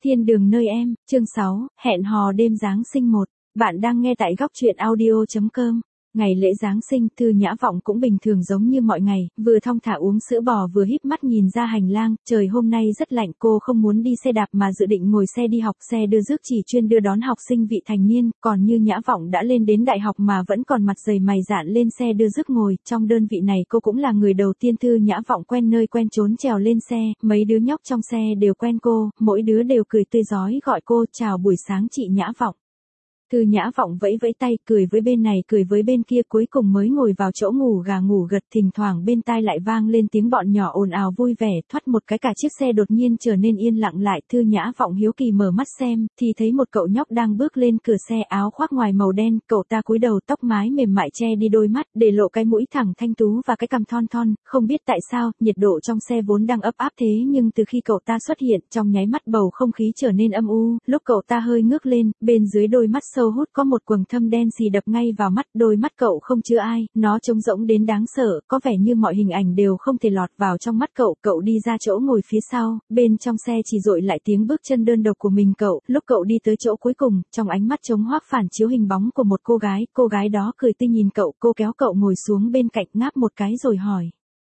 Thiên đường nơi em, chương 6, hẹn hò đêm Giáng sinh 1. Bạn đang nghe tại góc truyện audio.com. Ngày lễ Giáng sinh, Thư Nhã Vọng cũng bình thường giống như mọi ngày, vừa thong thả uống sữa bò vừa híp mắt nhìn ra hành lang, trời hôm nay rất lạnh, cô không muốn đi xe đạp mà dự định ngồi xe đi học, xe đưa rước chỉ chuyên đưa đón học sinh vị thành niên, còn Như Nhã Vọng đã lên đến đại học mà vẫn còn mặt dày mày dạn lên xe đưa rước ngồi, trong đơn vị này cô cũng là người đầu tiên Thư Nhã Vọng quen nơi quen chốn trèo lên xe, mấy đứa nhóc trong xe đều quen cô, mỗi đứa đều cười tươi rói gọi cô, chào buổi sáng chị Nhã Vọng. Thư Nhã Vọng vẫy vẫy tay, cười với bên này cười với bên kia, cuối cùng mới ngồi vào chỗ ngủ gà ngủ gật, thỉnh thoảng bên tai lại vang lên tiếng bọn nhỏ ồn ào vui vẻ, thoắt một cái cả chiếc xe đột nhiên trở nên yên lặng lại. Thư Nhã Vọng hiếu kỳ mở mắt xem, thì thấy một cậu nhóc đang bước lên cửa xe, áo khoác ngoài màu đen, cậu ta cúi đầu, tóc mái mềm mại che đi đôi mắt, để lộ cái mũi thẳng thanh tú và cái cằm thon thon, không biết tại sao, nhiệt độ trong xe vốn đang ấp áp thế nhưng từ khi cậu ta xuất hiện, trong nháy mắt bầu không khí trở nên âm u, lúc cậu ta hơi ngước lên, bên dưới đôi mắt sâu hút có một quầng thâm đen xì đập ngay vào mắt, đôi mắt cậu không chứa ai, nó trống rỗng đến đáng sợ, có vẻ như mọi hình ảnh đều không thể lọt vào trong mắt cậu. Cậu đi ra chỗ ngồi phía sau, bên trong xe chỉ dội lại tiếng bước chân đơn độc của mình cậu, lúc cậu đi tới chỗ cuối cùng, trong ánh mắt trống hoác phản chiếu hình bóng của một cô gái đó cười tươi nhìn cậu, cô kéo cậu ngồi xuống bên cạnh ngáp một cái rồi hỏi.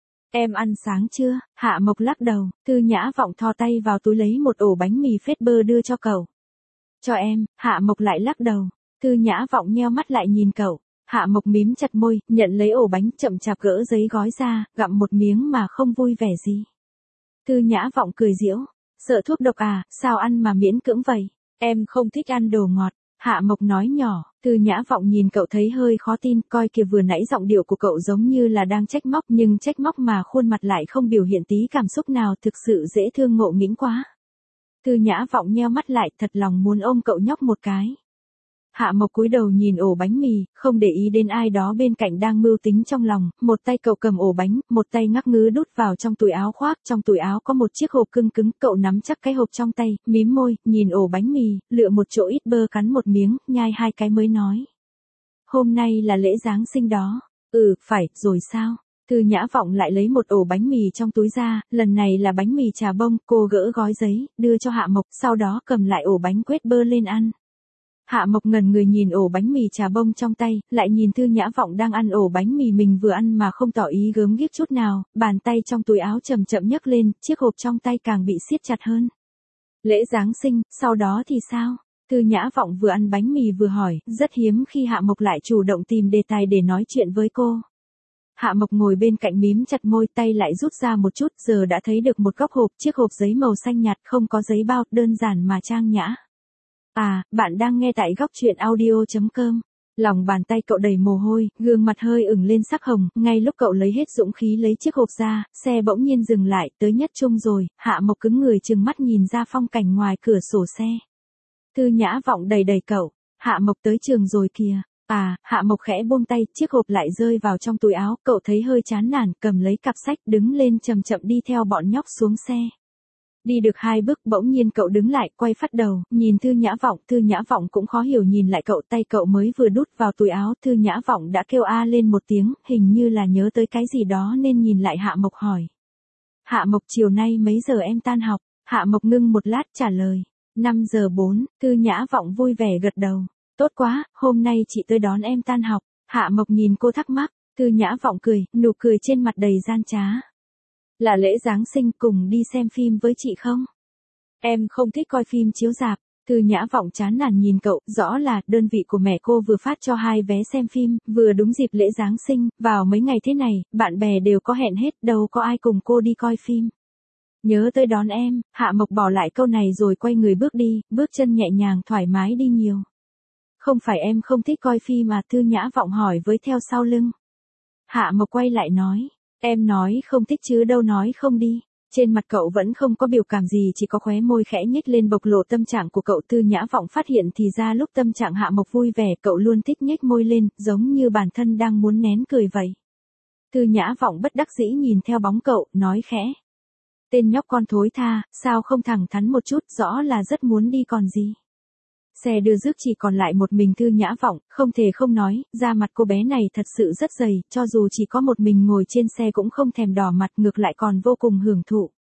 Em ăn sáng chưa? Hạ Mộc lắc đầu, Thư Nhã Vọng thò tay vào túi lấy một ổ bánh mì phết bơ đưa cho cậu. Cho em, Hạ Mộc lại lắc đầu. Thư Nhã Vọng nheo mắt lại nhìn cậu. Hạ Mộc mím chặt môi, nhận lấy ổ bánh, chậm chạp gỡ giấy gói ra, gặm một miếng mà không vui vẻ gì. Thư Nhã Vọng cười giễu, sợ thuốc độc à, sao ăn mà miễn cưỡng vậy? Em không thích ăn đồ ngọt. Hạ Mộc nói nhỏ. Thư Nhã Vọng nhìn cậu thấy hơi khó tin, coi kìa vừa nãy giọng điệu của cậu giống như là đang trách móc, nhưng trách móc mà khuôn mặt lại không biểu hiện tí cảm xúc nào, thực sự dễ thương ngộ nghĩnh quá. Thư Nhã Vọng nheo mắt lại, thật lòng muốn ôm cậu nhóc một cái. Hạ Mộc cúi đầu nhìn ổ bánh mì, không để ý đến ai đó bên cạnh đang mưu tính trong lòng, một tay cậu cầm ổ bánh, một tay ngắc ngứ đút vào trong túi áo khoác, trong túi áo có một chiếc hộp cưng cứng, cậu nắm chắc cái hộp trong tay, mím môi, nhìn ổ bánh mì, lựa một chỗ ít bơ cắn một miếng, nhai hai cái mới nói. Hôm nay là lễ Giáng sinh đó. Ừ, phải, rồi sao? Thư Nhã Vọng lại lấy một ổ bánh mì trong túi ra, lần này là bánh mì trà bông, cô gỡ gói giấy, đưa cho Hạ Mộc, sau đó cầm lại ổ bánh quết bơ lên ăn. Hạ Mộc ngẩn người nhìn ổ bánh mì trà bông trong tay, lại nhìn Thư Nhã Vọng đang ăn ổ bánh mì mình vừa ăn mà không tỏ ý gớm ghiếc chút nào, bàn tay trong túi áo chậm chậm nhấc lên, chiếc hộp trong tay càng bị siết chặt hơn. Lễ Giáng sinh, sau đó thì sao? Thư Nhã Vọng vừa ăn bánh mì vừa hỏi, rất hiếm khi Hạ Mộc lại chủ động tìm đề tài để nói chuyện với cô. Hạ Mộc ngồi bên cạnh mím chặt môi, tay lại rút ra một chút, giờ đã thấy được một góc hộp, chiếc hộp giấy màu xanh nhạt, không có giấy bao, đơn giản mà trang nhã. À, bạn đang nghe tại góc truyện audio.com. Lòng bàn tay cậu đầy mồ hôi, gương mặt hơi ửng lên sắc hồng, ngay lúc cậu lấy hết dũng khí lấy chiếc hộp ra, xe bỗng nhiên dừng lại, tới nhất trung rồi. Hạ Mộc cứng người trừng mắt nhìn ra phong cảnh ngoài cửa sổ xe. Thư Nhã Vọng đầy đầy cậu, Hạ Mộc tới trường rồi kìa. À, Hạ Mộc khẽ buông tay, chiếc hộp lại rơi vào trong túi áo, cậu thấy hơi chán nản, cầm lấy cặp sách, đứng lên chậm chậm đi theo bọn nhóc xuống xe. Đi được 2 bước, bỗng nhiên cậu đứng lại, quay phát đầu, nhìn Thư Nhã Vọng, Thư Nhã Vọng cũng khó hiểu nhìn lại cậu, tay cậu mới vừa đút vào túi áo, Thư Nhã Vọng đã kêu a lên một tiếng, hình như là nhớ tới cái gì đó nên nhìn lại Hạ Mộc hỏi. Hạ Mộc, chiều nay mấy giờ em tan học? Hạ Mộc ngưng một lát trả lời. 5 giờ 4, Thư Nhã Vọng vui vẻ gật đầu. Tốt quá, hôm nay chị tới đón em tan học. Hạ Mộc nhìn cô thắc mắc, Thư Nhã Vọng cười, nụ cười trên mặt đầy gian trá. Là lễ Giáng sinh, cùng đi xem phim với chị không? Em không thích coi phim chiếu rạp. Thư Nhã Vọng chán nản nhìn cậu, rõ là đơn vị của mẹ cô vừa phát cho 2 vé xem phim, vừa đúng dịp lễ Giáng sinh, vào mấy ngày thế này, bạn bè đều có hẹn hết, đâu có ai cùng cô đi coi phim. Nhớ tới đón em. Hạ Mộc bỏ lại câu này rồi quay người bước đi, bước chân nhẹ nhàng thoải mái đi nhiều. Không phải em không thích coi phim mà, Thư Nhã Vọng hỏi với theo sau lưng. Hạ Mộc quay lại nói, em nói không thích chứ đâu nói không đi. Trên mặt cậu vẫn không có biểu cảm gì, chỉ có khóe môi khẽ nhếch lên bộc lộ tâm trạng của cậu. Thư Nhã Vọng phát hiện thì ra lúc tâm trạng Hạ Mộc vui vẻ, cậu luôn thích nhếch môi lên, giống như bản thân đang muốn nén cười vậy. Thư Nhã Vọng bất đắc dĩ nhìn theo bóng cậu, nói khẽ. Tên nhóc con thối tha, sao không thẳng thắn một chút, rõ là rất muốn đi còn gì. Xe đưa rước chỉ còn lại một mình Thư Nhã Vọng, không thể không nói, da mặt cô bé này thật sự rất dày, cho dù chỉ có một mình ngồi trên xe cũng không thèm đỏ mặt, ngược lại còn vô cùng hưởng thụ.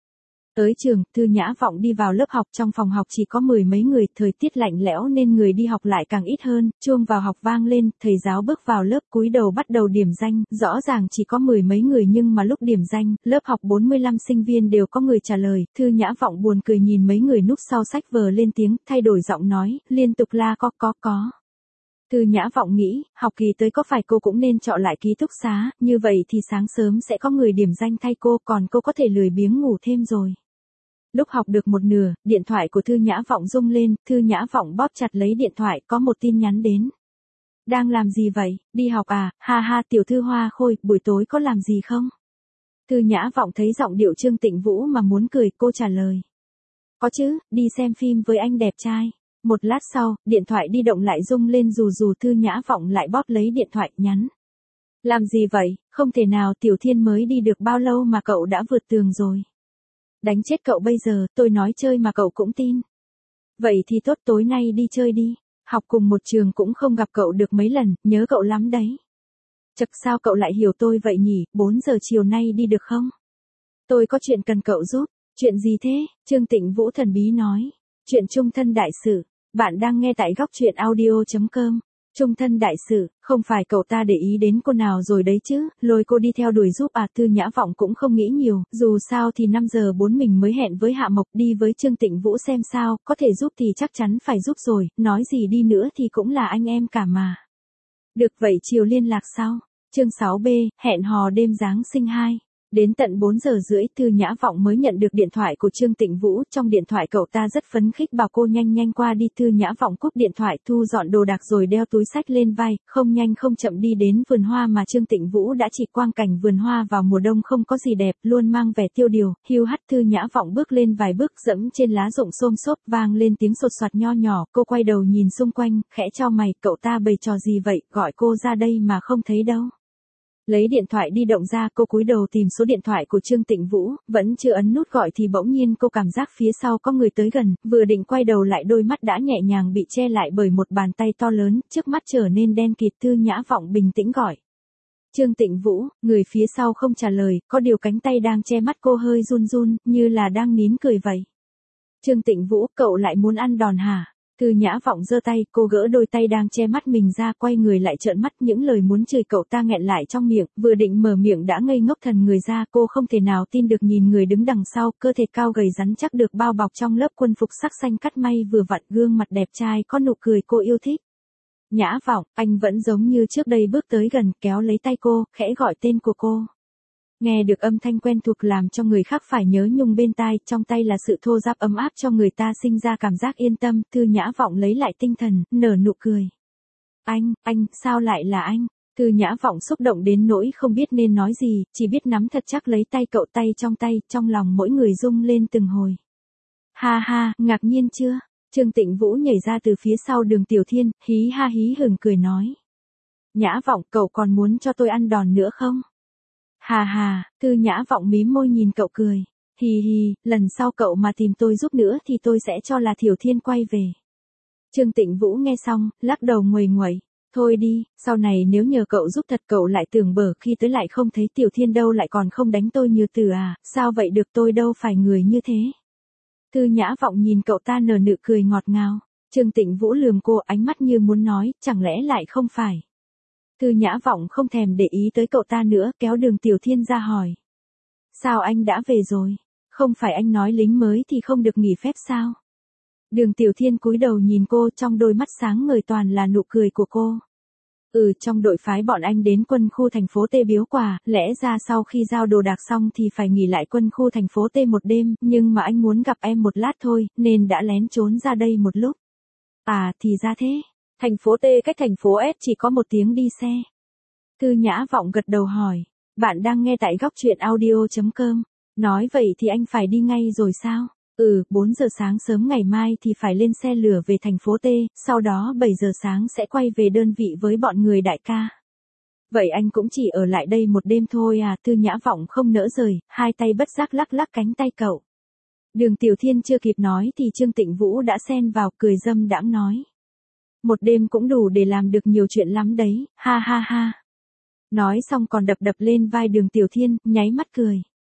Tới trường, Thư Nhã Vọng đi vào lớp học, trong phòng học chỉ có mười mấy người, thời tiết lạnh lẽo nên người đi học lại càng ít hơn, chuông vào học vang lên, thầy giáo bước vào lớp cúi đầu bắt đầu điểm danh, rõ ràng chỉ có mười mấy người nhưng mà lúc điểm danh, lớp học 45 sinh viên đều có người trả lời, Thư Nhã Vọng buồn cười nhìn mấy người núp sau sách vở lên tiếng, thay đổi giọng nói, liên tục la có. Thư Nhã Vọng nghĩ, học kỳ tới có phải cô cũng nên chọn lại ký túc xá, như vậy thì sáng sớm sẽ có người điểm danh thay cô, còn cô có thể lười biếng ngủ thêm rồi. Lúc học được một nửa, điện thoại của Thư Nhã Vọng rung lên, Thư Nhã Vọng bóp chặt lấy điện thoại, có một tin nhắn đến. Đang làm gì vậy, đi học à, ha ha tiểu thư Hoa Khôi, buổi tối có làm gì không? Thư Nhã Vọng thấy giọng điệu Trương Tịnh Vũ mà muốn cười, cô trả lời. Có chứ, đi xem phim với anh đẹp trai. Một lát sau, điện thoại di động lại rung lên rù rù, Thư Nhã Vọng lại bóp lấy điện thoại, nhắn. Làm gì vậy, không thể nào, Tiểu Thiên mới đi được bao lâu mà cậu đã vượt tường rồi. Đánh chết cậu bây giờ, tôi nói chơi mà cậu cũng tin. Vậy thì tốt, tối nay đi chơi đi. Học cùng một trường cũng không gặp cậu được mấy lần, nhớ cậu lắm đấy. Chật, sao cậu lại hiểu tôi vậy nhỉ, 4 giờ chiều nay đi được không? Tôi có chuyện cần cậu giúp. Chuyện gì thế? Trương Tịnh Vũ thần bí nói. Chuyện chung thân đại sự. Bạn đang nghe tại góc truyện audio.com. Chung thân đại sự, không phải cậu ta để ý đến cô nào rồi đấy chứ, lôi cô đi theo đuổi giúp à? Thư Nhã Vọng cũng không nghĩ nhiều, dù sao thì 5 giờ 4 mình mới hẹn với Hạ Mộc, đi với Trương Tịnh Vũ xem sao, có thể giúp thì chắc chắn phải giúp rồi, nói gì đi nữa thì cũng là anh em cả mà. Được vậy chiều liên lạc sau. Chương 6B, hẹn hò đêm Giáng sinh 2. Đến tận 4 giờ rưỡi, Thư Nhã Vọng mới nhận được điện thoại của Trương Tịnh Vũ, trong điện thoại cậu ta rất phấn khích bảo cô nhanh nhanh qua đi. Thư Nhã Vọng cúp điện thoại, thu dọn đồ đạc rồi đeo túi xách lên vai, không nhanh không chậm đi đến vườn hoa mà Trương Tịnh Vũ đã chỉ quang cảnh vườn hoa vào mùa đông không có gì đẹp, luôn mang vẻ tiêu điều, hiu hắt. Thư Nhã Vọng bước lên vài bước, dẫm trên lá rụng xôm xốp, vang lên tiếng sột soạt nho nhỏ, cô quay đầu nhìn xung quanh, khẽ chau mày, cậu ta bày trò gì vậy, gọi cô ra đây mà không thấy đâu. Lấy điện thoại di động ra, cô cúi đầu tìm số điện thoại của Trương Tịnh Vũ, vẫn chưa ấn nút gọi thì bỗng nhiên cô cảm giác phía sau có người tới gần, vừa định quay đầu lại đôi mắt đã nhẹ nhàng bị che lại bởi một bàn tay to lớn, trước mắt trở nên đen kịt. Thư Nhã Vọng bình tĩnh gọi. Trương Tịnh Vũ, người phía sau không trả lời, có điều cánh tay đang che mắt cô hơi run run, như là đang nín cười vậy. Trương Tịnh Vũ, cậu lại muốn ăn đòn hả? Thư Nhã Vọng giơ tay, cô gỡ đôi tay đang che mắt mình ra, quay người lại trợn mắt, những lời muốn chửi cậu ta nghẹn lại trong miệng, vừa định mở miệng đã ngây ngốc thần người ra, cô không thể nào tin được nhìn người đứng đằng sau, cơ thể cao gầy rắn chắc được bao bọc trong lớp quân phục sắc xanh cắt may vừa vặn, gương mặt đẹp trai có nụ cười cô yêu thích. Nhã Vọng, anh vẫn giống như trước đây bước tới gần, kéo lấy tay cô, khẽ gọi tên của cô. Nghe được âm thanh quen thuộc làm cho người khác phải nhớ nhung bên tai, trong tay là sự thô ráp ấm áp cho người ta sinh ra cảm giác yên tâm. Thư Nhã Vọng lấy lại tinh thần, nở nụ cười. Anh, sao lại là anh? Thư Nhã Vọng xúc động đến nỗi không biết nên nói gì, chỉ biết nắm thật chắc lấy tay cậu, tay, trong lòng mỗi người rung lên từng hồi. Ha ha, ngạc nhiên chưa? Trương Tịnh Vũ nhảy ra từ phía sau Đường Tiểu Thiên, hí ha hí hửng cười nói. Nhã Vọng, cậu còn muốn cho tôi ăn đòn nữa không? Hà hà, Thư Nhã Vọng mím môi nhìn cậu cười. Hì hì, lần sau cậu mà tìm tôi giúp nữa thì tôi sẽ cho là Tiểu Thiên quay về. Trương Tịnh Vũ nghe xong, lắc đầu nguầy nguậy. Thôi đi, sau này nếu nhờ cậu giúp thật cậu lại tưởng bở khi tới lại không thấy Tiểu Thiên đâu, lại còn không đánh tôi như từ à, sao vậy được, tôi đâu phải người như thế. Thư Nhã Vọng nhìn cậu ta nở nụ cười ngọt ngào. Trương Tịnh Vũ lườm cô, ánh mắt như muốn nói, chẳng lẽ lại không phải. Thư Nhã Vọng không thèm để ý tới cậu ta nữa, kéo Đường Tiểu Thiên ra hỏi. Sao anh đã về rồi? Không phải anh nói lính mới thì không được nghỉ phép sao? Đường Tiểu Thiên cúi đầu nhìn cô, trong đôi mắt sáng ngời toàn là nụ cười của cô. Trong đội phái bọn anh đến quân khu thành phố T biếu quà, lẽ ra sau khi giao đồ đạc xong thì phải nghỉ lại quân khu thành phố T một đêm, nhưng mà anh muốn gặp em một lát thôi, nên đã lén trốn ra đây một lúc. À, thì ra thế. Thành phố T cách thành phố S chỉ có 1 tiếng đi xe. Thư Nhã Vọng gật đầu hỏi. Bạn đang nghe tại góc truyện audio.com. Nói vậy thì anh phải đi ngay rồi sao? 4 giờ sáng sớm ngày mai thì phải lên xe lửa về thành phố T, sau đó 7 giờ sáng sẽ quay về đơn vị với bọn người đại ca. Vậy anh cũng chỉ ở lại đây một đêm thôi à? Thư Nhã Vọng không nỡ rời, hai tay bất giác lắc lắc cánh tay cậu. Đường Tiểu Thiên chưa kịp nói thì Trương Tịnh Vũ đã xen vào, cười dâm đãng nói. Một đêm cũng đủ để làm được nhiều chuyện lắm đấy, ha ha ha. Nói xong còn đập đập lên vai Đường Tiểu Thiên, nháy mắt cười.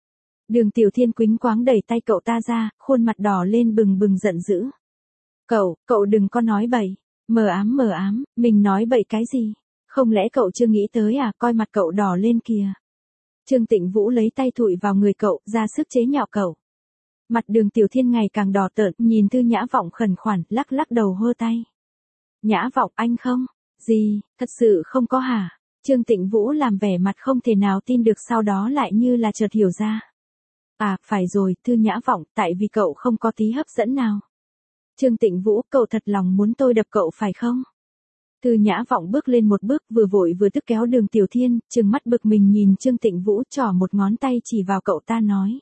Đường Tiểu Thiên quýnh quáng đẩy tay cậu ta ra, khuôn mặt đỏ lên bừng bừng giận dữ. Cậu đừng có nói bậy. Mờ ám, mình nói bậy cái gì? Không lẽ cậu chưa nghĩ tới à, coi mặt cậu đỏ lên kìa. Trương Tịnh Vũ lấy tay thụi vào người cậu, ra sức chế nhạo cậu. Mặt Đường Tiểu Thiên ngày càng đỏ tợn, nhìn Thư Nhã Vọng khẩn khoản, lắc lắc đầu hơ tay. Nhã Vọng anh không? Gì, thật sự không có hả? Trương Tịnh Vũ làm vẻ mặt không thể nào tin được, sau đó lại như là chợt hiểu ra. À, phải rồi, Thư Nhã Vọng, tại vì cậu không có tí hấp dẫn nào. Trương Tịnh Vũ, cậu thật lòng muốn tôi đập cậu phải không? Thư Nhã Vọng bước lên một bước, vừa vội vừa tức kéo Đường Tiểu Thiên, trừng mắt bực mình nhìn Trương Tịnh Vũ, trỏ một ngón tay chỉ vào cậu ta nói.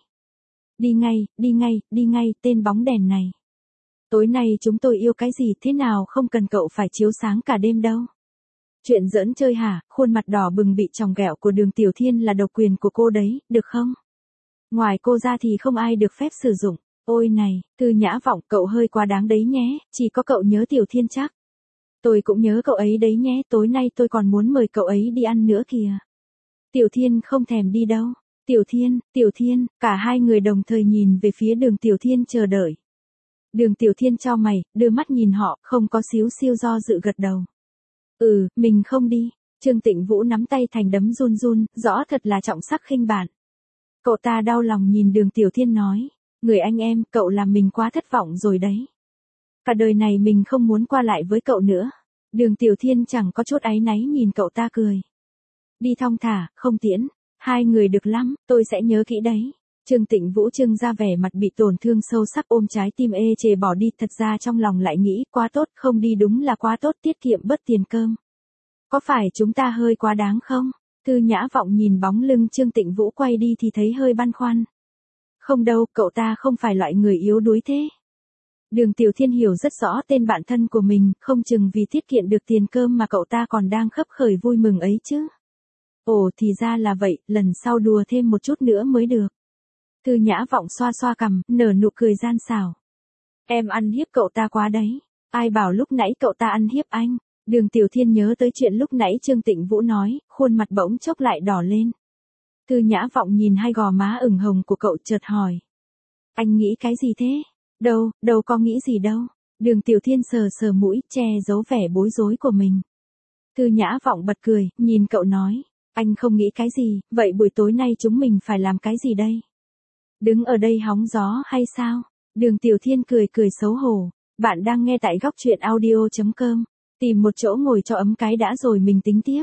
Đi ngay, tên bóng đèn này. Tối nay chúng tôi yêu cái gì thế nào không cần cậu phải chiếu sáng cả đêm đâu. Chuyện giỡn chơi hả, khuôn mặt đỏ bừng bị chòng ghẹo của Đường Tiểu Thiên là độc quyền của cô đấy, được không? Ngoài cô ra thì không ai được phép sử dụng. Ôi này, Thư Nhã Vọng, cậu hơi quá đáng đấy nhé, chỉ có cậu nhớ Tiểu Thiên chắc. Tôi cũng nhớ cậu ấy đấy nhé, tối nay tôi còn muốn mời cậu ấy đi ăn nữa kìa. Tiểu Thiên không thèm đi đâu. Tiểu Thiên, cả hai người đồng thời nhìn về phía Đường Tiểu Thiên chờ đợi. Đường Tiểu Thiên chau mày, đưa mắt nhìn họ, không có xíu xiu do dự gật đầu. Mình không đi. Trương Tịnh Vũ nắm tay thành đấm run run, rõ thật là trọng sắc khinh bạn. Cậu ta đau lòng nhìn Đường Tiểu Thiên nói, người anh em, cậu làm mình quá thất vọng rồi đấy. Cả đời này mình không muốn qua lại với cậu nữa. Đường Tiểu Thiên chẳng có chút áy náy nhìn cậu ta cười. Đi thong thả, không tiễn. Hai người được lắm, tôi sẽ nhớ kỹ đấy. Trương Tịnh Vũ trưng ra vẻ mặt bị tổn thương sâu sắc, ôm trái tim ê chề bỏ đi, thật ra trong lòng lại nghĩ, quá tốt, không đi đúng là quá tốt, tiết kiệm bớt tiền cơm. Có phải chúng ta hơi quá đáng không? Thư Nhã Vọng nhìn bóng lưng Trương Tịnh Vũ quay đi thì thấy hơi băn khoăn. Không đâu, cậu ta không phải loại người yếu đuối thế. Đường Tiểu Thiên hiểu rất rõ tên bạn thân của mình, không chừng vì tiết kiệm được tiền cơm mà cậu ta còn đang khấp khởi vui mừng ấy chứ. Ồ thì ra là vậy, lần sau đùa thêm một chút nữa mới được. Thư Nhã Vọng xoa xoa cằm, nở nụ cười gian xảo. Em ăn hiếp cậu ta quá đấy. Ai bảo lúc nãy cậu ta ăn hiếp anh. Đường Tiểu Thiên nhớ tới chuyện lúc nãy Trương Tịnh Vũ nói, khuôn mặt bỗng chốc lại đỏ lên. Thư Nhã Vọng nhìn hai gò má ửng hồng của cậu chợt hỏi. Anh nghĩ cái gì thế? Đâu có nghĩ gì đâu. Đường Tiểu Thiên sờ sờ mũi, che giấu vẻ bối rối của mình. Thư Nhã Vọng bật cười, nhìn cậu nói. Anh không nghĩ cái gì, vậy buổi tối nay chúng mình phải làm cái gì đây? Đứng ở đây hóng gió hay sao? Đường Tiểu Thiên cười xấu hổ. Bạn đang nghe tại góc truyện audio.com. Tìm một chỗ ngồi cho ấm cái đã rồi mình tính tiếp.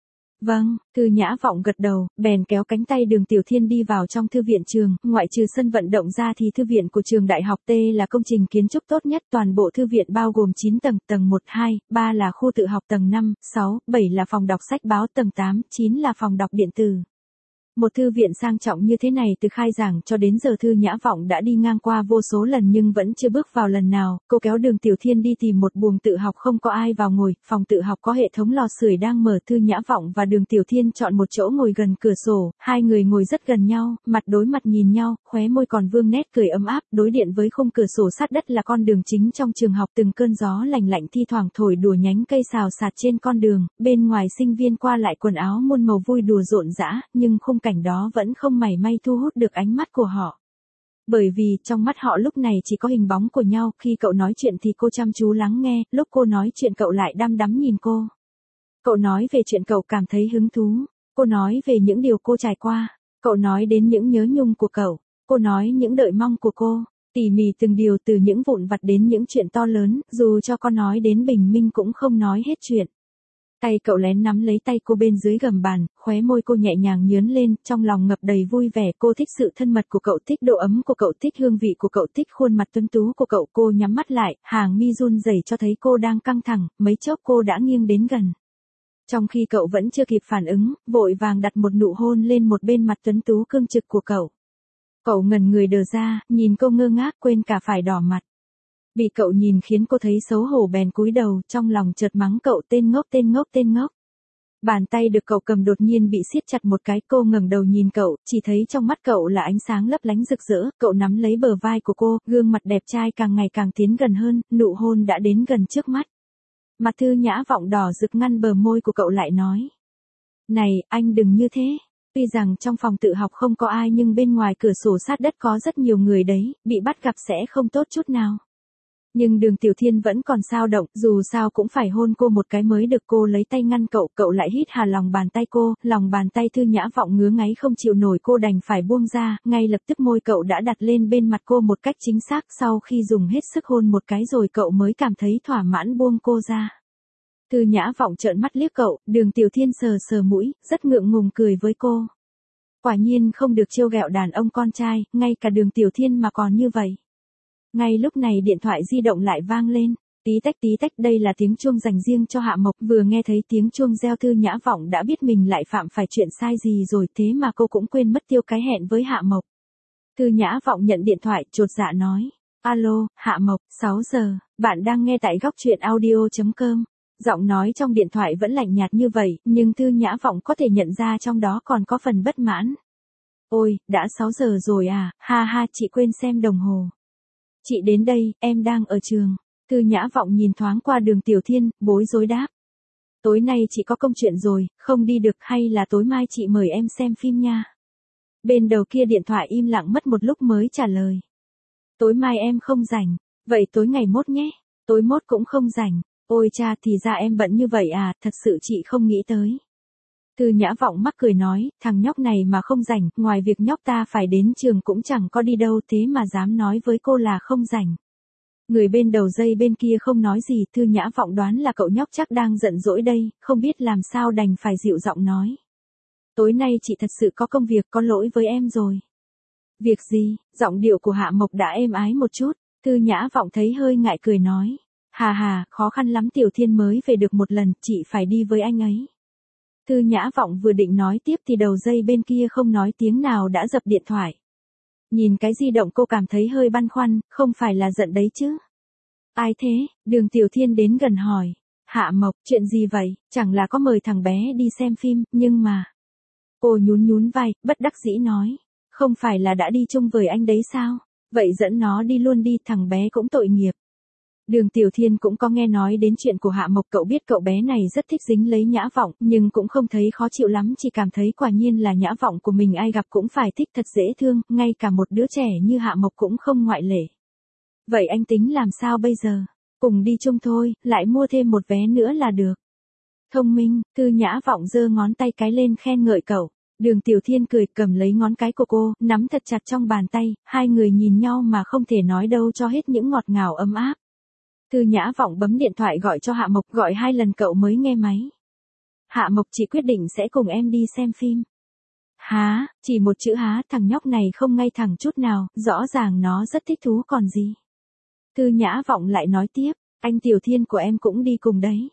Vâng, Thư Nhã Vọng gật đầu, bèn kéo cánh tay Đường Tiểu Thiên đi vào trong thư viện trường, ngoại trừ sân vận động ra thì thư viện của trường đại học T là công trình kiến trúc tốt nhất, toàn bộ thư viện bao gồm 9 tầng, tầng 1, 2, 3 là khu tự học, tầng 5, 6, 7 là phòng đọc sách báo, tầng 8, 9 là phòng đọc điện tử. Một thư viện sang trọng như thế này từ khai giảng cho đến giờ Thư Nhã Vọng đã đi ngang qua vô số lần nhưng vẫn chưa bước vào lần nào. Cô kéo Đường Tiểu Thiên đi tìm một buồng tự học không có ai vào ngồi, phòng tự học có hệ thống lò sưởi đang mở. Thư Nhã Vọng và Đường Tiểu Thiên chọn một chỗ ngồi gần cửa sổ, hai người ngồi rất gần nhau, mặt đối mặt nhìn nhau, khóe môi còn vương nét cười ấm áp. Đối diện với khung cửa sổ sát đất là con đường chính trong trường học, từng cơn gió lành lạnh thi thoảng thổi đùa nhánh cây xào xạc trên con đường, bên ngoài sinh viên qua lại quần áo muôn màu vui đùa rộn rã, nhưng khung cảnh đó vẫn không mảy may thu hút được ánh mắt của họ. Bởi vì trong mắt họ lúc này chỉ có hình bóng của nhau, khi cậu nói chuyện thì cô chăm chú lắng nghe, lúc cô nói chuyện cậu lại đăm đắm nhìn cô. Cậu nói về chuyện cậu cảm thấy hứng thú, cô nói về những điều cô trải qua, cậu nói đến những nhớ nhung của cậu, cô nói những đợi mong của cô, tỉ mỉ từng điều từ những vụn vặt đến những chuyện to lớn, dù cho con nói đến bình minh cũng không nói hết chuyện. Tay cậu lén nắm lấy tay cô bên dưới gầm bàn, khóe môi cô nhẹ nhàng nhướn lên, trong lòng ngập đầy vui vẻ. Cô thích sự thân mật của cậu, thích độ ấm của cậu, thích hương vị của cậu, thích khuôn mặt tuấn tú của cậu. Cô nhắm mắt lại, hàng mi run rẩy cho thấy cô đang căng thẳng, mấy chốc cô đã nghiêng đến gần. Trong khi cậu vẫn chưa kịp phản ứng, vội vàng đặt một nụ hôn lên một bên mặt tuấn tú cương trực của cậu. Cậu ngẩn người đờ ra, nhìn cô ngơ ngác quên cả phải đỏ mặt. Bị cậu nhìn khiến cô thấy xấu hổ bèn cúi đầu, trong lòng chợt mắng cậu tên ngốc. Bàn tay được cậu cầm đột nhiên bị siết chặt một cái, cô ngẩng đầu nhìn cậu, chỉ thấy trong mắt cậu là ánh sáng lấp lánh rực rỡ, cậu nắm lấy bờ vai của cô, gương mặt đẹp trai càng ngày càng tiến gần hơn, nụ hôn đã đến gần trước mắt. Mặt Thư Nhã Vọng đỏ rực ngăn bờ môi của cậu lại nói. Này, anh đừng như thế. Tuy rằng trong phòng tự học không có ai nhưng bên ngoài cửa sổ sát đất có rất nhiều người đấy, bị bắt gặp sẽ không tốt chút nào. Nhưng Đường Tiểu Thiên vẫn còn xao động, dù sao cũng phải hôn cô một cái mới được. Cô lấy tay ngăn cậu, cậu lại hít hà lòng bàn tay cô, lòng bàn tay Thư Nhã Vọng ngứa ngáy không chịu nổi, cô đành phải buông ra, ngay lập tức môi cậu đã đặt lên bên mặt cô một cách chính xác, sau khi dùng hết sức hôn một cái rồi cậu mới cảm thấy thỏa mãn buông cô ra. Thư Nhã Vọng trợn mắt liếc cậu, Đường Tiểu Thiên sờ sờ mũi, rất ngượng ngùng cười với cô. Quả nhiên không được trêu ghẹo đàn ông con trai, ngay cả Đường Tiểu Thiên mà còn như vậy. Ngay lúc này điện thoại di động lại vang lên, tí tách đây là tiếng chuông dành riêng cho Hạ Mộc. Vừa nghe thấy tiếng chuông reo Thư Nhã Vọng đã biết mình lại phạm phải chuyện sai gì rồi, thế mà cô cũng quên mất tiêu cái hẹn với Hạ Mộc. Thư Nhã Vọng nhận điện thoại, chột dạ nói, alo, Hạ Mộc, 6 giờ, bạn đang nghe tại góc truyện audio.com. Giọng nói trong điện thoại vẫn lạnh nhạt như vậy, nhưng Thư Nhã Vọng có thể nhận ra trong đó còn có phần bất mãn. Ôi, đã 6 giờ rồi à, ha ha, chị quên xem đồng hồ. Chị đến đây, em đang ở trường. Thư Nhã Vọng nhìn thoáng qua Đường Tiểu Thiên, bối rối đáp. Tối nay chị có công chuyện rồi, không đi được, hay là tối mai chị mời em xem phim nha. Bên đầu kia điện thoại im lặng mất một lúc mới trả lời. Tối mai em không rảnh, vậy tối ngày mốt nhé. Tối mốt cũng không rảnh. Ôi cha, thì ra em bận như vậy à, thật sự chị không nghĩ tới. Thư Nhã Vọng mắc cười nói, thằng nhóc này mà không rảnh, ngoài việc nhóc ta phải đến trường cũng chẳng có đi đâu, thế mà dám nói với cô là không rảnh. Người bên đầu dây bên kia không nói gì, Thư Nhã Vọng đoán là cậu nhóc chắc đang giận dỗi đây, không biết làm sao đành phải dịu giọng nói. Tối nay chị thật sự có công việc, có lỗi với em rồi. Việc gì? Giọng điệu của Hạ Mộc đã êm ái một chút, Thư Nhã Vọng thấy hơi ngại cười nói. Hà hà, khó khăn lắm Tiểu Thiên mới về được một lần, chị phải đi với anh ấy. Thư Nhã Vọng vừa định nói tiếp thì đầu dây bên kia không nói tiếng nào đã dập điện thoại. Nhìn cái di động cô cảm thấy hơi băn khoăn, không phải là giận đấy chứ. Ai thế? Đường Tiểu Thiên đến gần hỏi. Hạ Mộc, chuyện gì vậy? Chẳng là có mời thằng bé đi xem phim, nhưng mà... Cô nhún vai, bất đắc dĩ nói. Không phải là đã đi chung với anh đấy sao? Vậy dẫn nó đi luôn đi, thằng bé cũng tội nghiệp. Đường Tiểu Thiên cũng có nghe nói đến chuyện của Hạ Mộc, cậu biết cậu bé này rất thích dính lấy Nhã Vọng, nhưng cũng không thấy khó chịu lắm, chỉ cảm thấy quả nhiên là Nhã Vọng của mình ai gặp cũng phải thích, thật dễ thương, ngay cả một đứa trẻ như Hạ Mộc cũng không ngoại lệ. Vậy anh tính làm sao bây giờ? Cùng đi chung thôi, lại mua thêm một vé nữa là được. Thông minh, Thư Nhã Vọng giơ ngón tay cái lên khen ngợi cậu. Đường Tiểu Thiên cười, cầm lấy ngón cái của cô, nắm thật chặt trong bàn tay, hai người nhìn nhau mà không thể nói đâu cho hết những ngọt ngào ấm áp. Thư Nhã Vọng bấm điện thoại gọi cho Hạ Mộc, gọi 2 lần cậu mới nghe máy. Hạ Mộc, chị quyết định sẽ cùng em đi xem phim. Há, chỉ một chữ há, thằng nhóc này không ngay thẳng chút nào, rõ ràng nó rất thích thú còn gì. Thư Nhã Vọng lại nói tiếp, anh Tiểu Thiên của em cũng đi cùng đấy.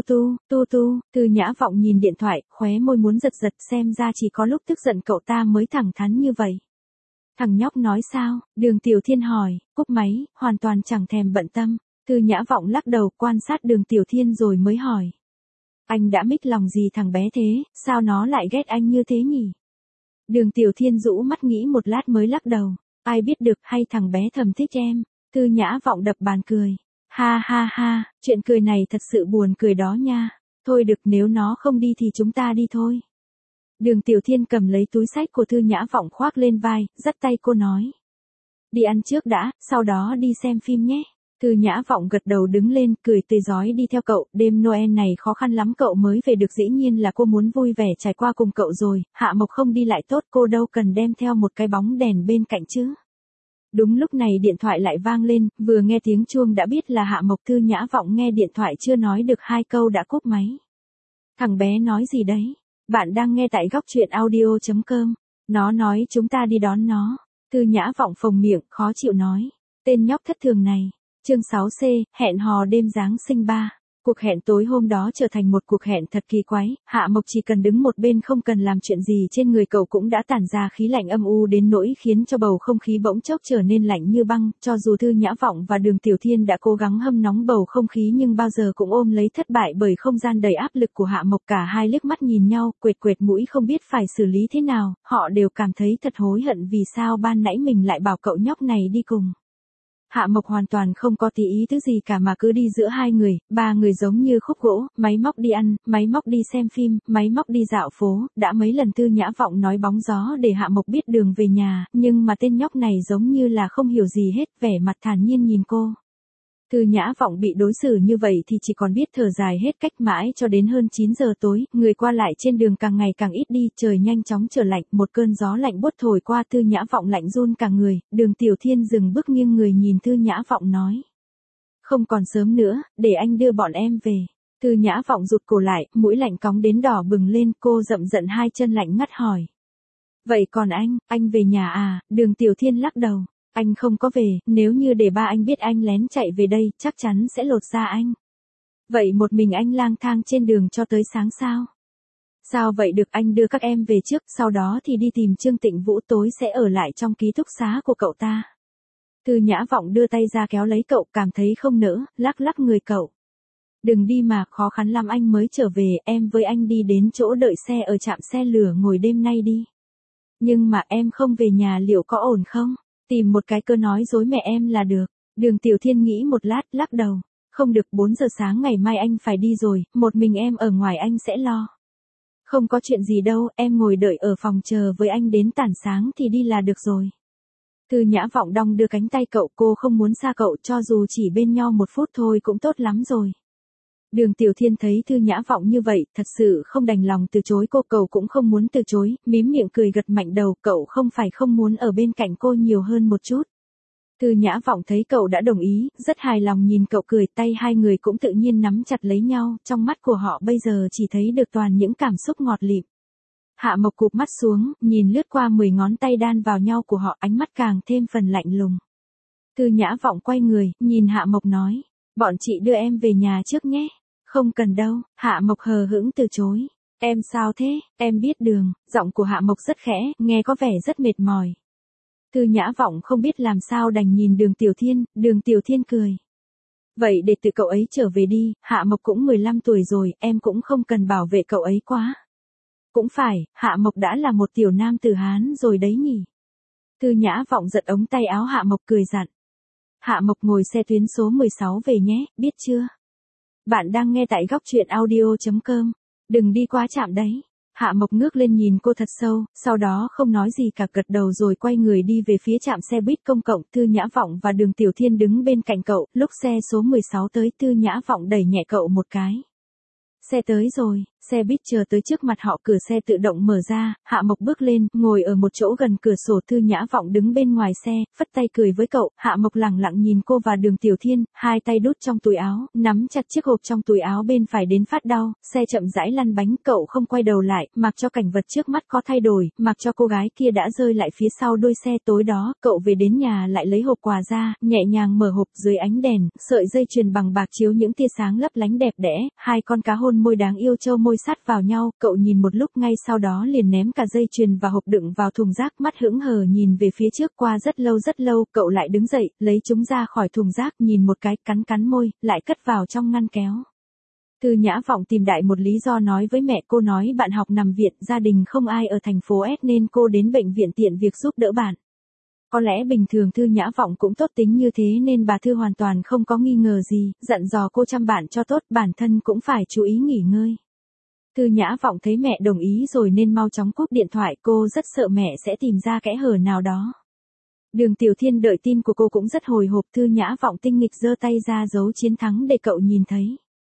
Thư Nhã Vọng nhìn điện thoại, khóe môi muốn giật xem ra chỉ có lúc tức giận cậu ta mới thẳng thắn như vậy. Thằng nhóc nói sao? Đường Tiểu Thiên hỏi, cúp máy, hoàn toàn chẳng thèm bận tâm. Thư Nhã Vọng lắc đầu, quan sát Đường Tiểu Thiên rồi mới hỏi. Anh đã mít lòng gì thằng bé thế, sao nó lại ghét anh như thế nhỉ? Đường Tiểu Thiên rũ mắt nghĩ một lát mới lắc đầu. Ai biết được, hay thằng bé thầm thích em. Thư Nhã Vọng đập bàn cười. Ha ha ha, chuyện cười này thật sự buồn cười đó nha. Thôi được, nếu nó không đi thì chúng ta đi thôi. Đường Tiểu Thiên cầm lấy túi xách của Thư Nhã Vọng khoác lên vai, dắt tay cô nói. Đi ăn trước đã, sau đó đi xem phim nhé. Thư Nhã Vọng gật đầu đứng lên, cười tươi rói đi theo cậu, đêm Noel này khó khăn lắm cậu mới về được, dĩ nhiên là cô muốn vui vẻ trải qua cùng cậu rồi, Hạ Mộc không đi lại tốt, cô đâu cần đem theo một cái bóng đèn bên cạnh chứ. Đúng lúc này điện thoại lại vang lên, vừa nghe tiếng chuông đã biết là Hạ Mộc. Thư Nhã Vọng nghe điện thoại chưa nói được 2 câu đã cúp máy. Thằng bé nói gì đấy? Bạn đang nghe tại góc truyện audio.com. Nó nói chúng ta đi đón nó. Thư Nhã Vọng phồng miệng, khó chịu nói. Tên nhóc thất thường này. Chương 6C, hẹn hò đêm Giáng sinh 3. Cuộc hẹn tối hôm đó trở thành một cuộc hẹn thật kỳ quái, Hạ Mộc chỉ cần đứng một bên không cần làm chuyện gì trên người cậu cũng đã tản ra khí lạnh âm u đến nỗi khiến cho bầu không khí bỗng chốc trở nên lạnh như băng, cho dù Thư Nhã Vọng và Đường Tiểu Thiên đã cố gắng hâm nóng bầu không khí nhưng bao giờ cũng ôm lấy thất bại bởi không gian đầy áp lực của Hạ Mộc. Cả hai liếc mắt nhìn nhau, quệt mũi không biết phải xử lý thế nào, họ đều cảm thấy thật hối hận vì sao ban nãy mình lại bảo cậu nhóc này đi cùng. Hạ Mộc hoàn toàn không có tí ý tứ gì cả mà cứ đi giữa hai người, ba người giống như khúc gỗ, máy móc đi ăn, máy móc đi xem phim, máy móc đi dạo phố, đã mấy lần Tư Nhã Vọng nói bóng gió để Hạ Mộc biết đường về nhà, nhưng mà tên nhóc này giống như là không hiểu gì hết, vẻ mặt thản nhiên nhìn cô. Tư Nhã Vọng bị đối xử như vậy thì chỉ còn biết thở dài hết cách mãi cho đến hơn 9 giờ tối, người qua lại trên đường càng ngày càng ít đi, trời nhanh chóng trở lạnh, một cơn gió lạnh buốt thổi qua Tư Nhã Vọng lạnh run cả người, Đường Tiểu Thiên dừng bước nghiêng người nhìn Tư Nhã Vọng nói. Không còn sớm nữa, để anh đưa bọn em về. Tư Nhã Vọng rụt cổ lại, mũi lạnh cóng đến đỏ bừng lên, cô rậm giận hai chân lạnh ngắt hỏi. Vậy còn anh về nhà à? Đường Tiểu Thiên lắc đầu. Anh không có về, nếu như để ba anh biết anh lén chạy về đây, chắc chắn sẽ lột da anh. Vậy một mình anh lang thang trên đường cho tới sáng sao? Sao vậy được, anh đưa các em về trước, sau đó thì đi tìm Trương Tịnh Vũ, tối sẽ ở lại trong ký túc xá của cậu ta. Tư Nhã Vọng đưa tay ra kéo lấy cậu, cảm thấy không nỡ, lắc lắc người cậu. Đừng đi mà, khó khăn lắm anh mới trở về, em với anh đi đến chỗ đợi xe ở trạm xe lửa ngồi đêm nay đi. Nhưng mà em không về nhà liệu có ổn không? Tìm một cái cơ nói dối mẹ em là được. Đường Tiểu Thiên nghĩ một lát, lắc đầu. Không được, 4 giờ sáng ngày mai anh phải đi rồi, một mình em ở ngoài anh sẽ lo. Không có chuyện gì đâu, em ngồi đợi ở phòng chờ với anh đến tản sáng thì đi là được rồi. Tư Nhã Vọng đong đưa cánh tay cậu, cô không muốn xa cậu, cho dù chỉ bên nhau 1 phút thôi cũng tốt lắm rồi. Đường Tiểu Thiên thấy Tư Nhã Vọng như vậy, thật sự không đành lòng từ chối cô, cậu cũng không muốn từ chối, mím miệng cười gật mạnh đầu, cậu không phải không muốn ở bên cạnh cô nhiều hơn một chút. Tư Nhã Vọng thấy cậu đã đồng ý, rất hài lòng nhìn cậu cười, tay hai người cũng tự nhiên nắm chặt lấy nhau, trong mắt của họ bây giờ chỉ thấy được toàn những cảm xúc ngọt lịm. Hạ Mộc cụp mắt xuống, nhìn lướt qua 10 ngón tay đan vào nhau của họ, ánh mắt càng thêm phần lạnh lùng. Tư Nhã Vọng quay người, nhìn Hạ Mộc nói, bọn chị đưa em về nhà trước nhé. Không cần đâu, Hạ Mộc hờ hững từ chối. Em sao thế, em biết đường, giọng của Hạ Mộc rất khẽ, nghe có vẻ rất mệt mỏi. Tư Nhã Vọng không biết làm sao đành nhìn Đường Tiểu Thiên cười. Vậy để tự cậu ấy trở về đi, Hạ Mộc cũng 15 tuổi rồi, em cũng không cần bảo vệ cậu ấy quá. Cũng phải, Hạ Mộc đã là một tiểu nam tử Hán rồi đấy nhỉ. Tư Nhã Vọng giật ống tay áo Hạ Mộc cười dặn. Hạ Mộc ngồi xe tuyến số 16 về nhé, biết chưa? Bạn đang nghe tại góc truyện audio.com. Đừng đi quá chạm đấy. Hạ Mộc ngước lên nhìn cô thật sâu, sau đó không nói gì cả, gật đầu rồi quay người đi về phía trạm xe buýt công cộng. Tư Nhã Vọng và Đường Tiểu Thiên đứng bên cạnh cậu, lúc xe số 16 tới, Tư Nhã Vọng đẩy nhẹ cậu một cái. Xe tới rồi, xe buýt chờ tới trước mặt họ, cửa xe tự động mở ra, Hạ Mộc bước lên, ngồi ở một chỗ gần cửa sổ. Tư Nhã Vọng đứng bên ngoài xe, phất tay cười với cậu, Hạ Mộc lẳng lặng nhìn cô và Đường Tiểu Thiên, hai tay đút trong túi áo, nắm chặt chiếc hộp trong túi áo bên phải đến phát đau, xe chậm rãi lăn bánh, cậu không quay đầu lại, mặc cho cảnh vật trước mắt có thay đổi, mặc cho cô gái kia đã rơi lại phía sau đuôi xe. Tối đó, cậu về đến nhà lại lấy hộp quà ra, nhẹ nhàng mở hộp, dưới ánh đèn, sợi dây chuyền bằng bạc chiếu những tia sáng lấp lánh đẹp đẽ, hai con cá hôn môi đáng yêu châu môi sát vào nhau, cậu nhìn một lúc ngay sau đó liền ném cả dây chuyền và hộp đựng vào thùng rác, mắt hững hờ nhìn về phía trước. Qua rất lâu, cậu lại đứng dậy, lấy chúng ra khỏi thùng rác, nhìn một cái, cắn môi, lại cất vào trong ngăn kéo. Tư Nhã Vọng tìm đại một lý do nói với mẹ, cô nói bạn học nằm viện, gia đình không ai ở thành phố S nên cô đến bệnh viện tiện việc giúp đỡ bạn. Có lẽ bình thường Tư Nhã Vọng cũng tốt tính như thế nên bà Thư hoàn toàn không có nghi ngờ gì, dặn dò cô chăm bạn cho tốt, bản thân cũng phải chú ý nghỉ ngơi. Tư Nhã Vọng thấy mẹ đồng ý rồi nên mau chóng cúp điện thoại, cô rất sợ mẹ sẽ tìm ra kẽ hở nào đó. Đường Tiểu Thiên đợi tin của cô cũng rất hồi hộp. Tư Nhã Vọng tinh nghịch giơ tay ra dấu chiến thắng để cậu nhìn thấy.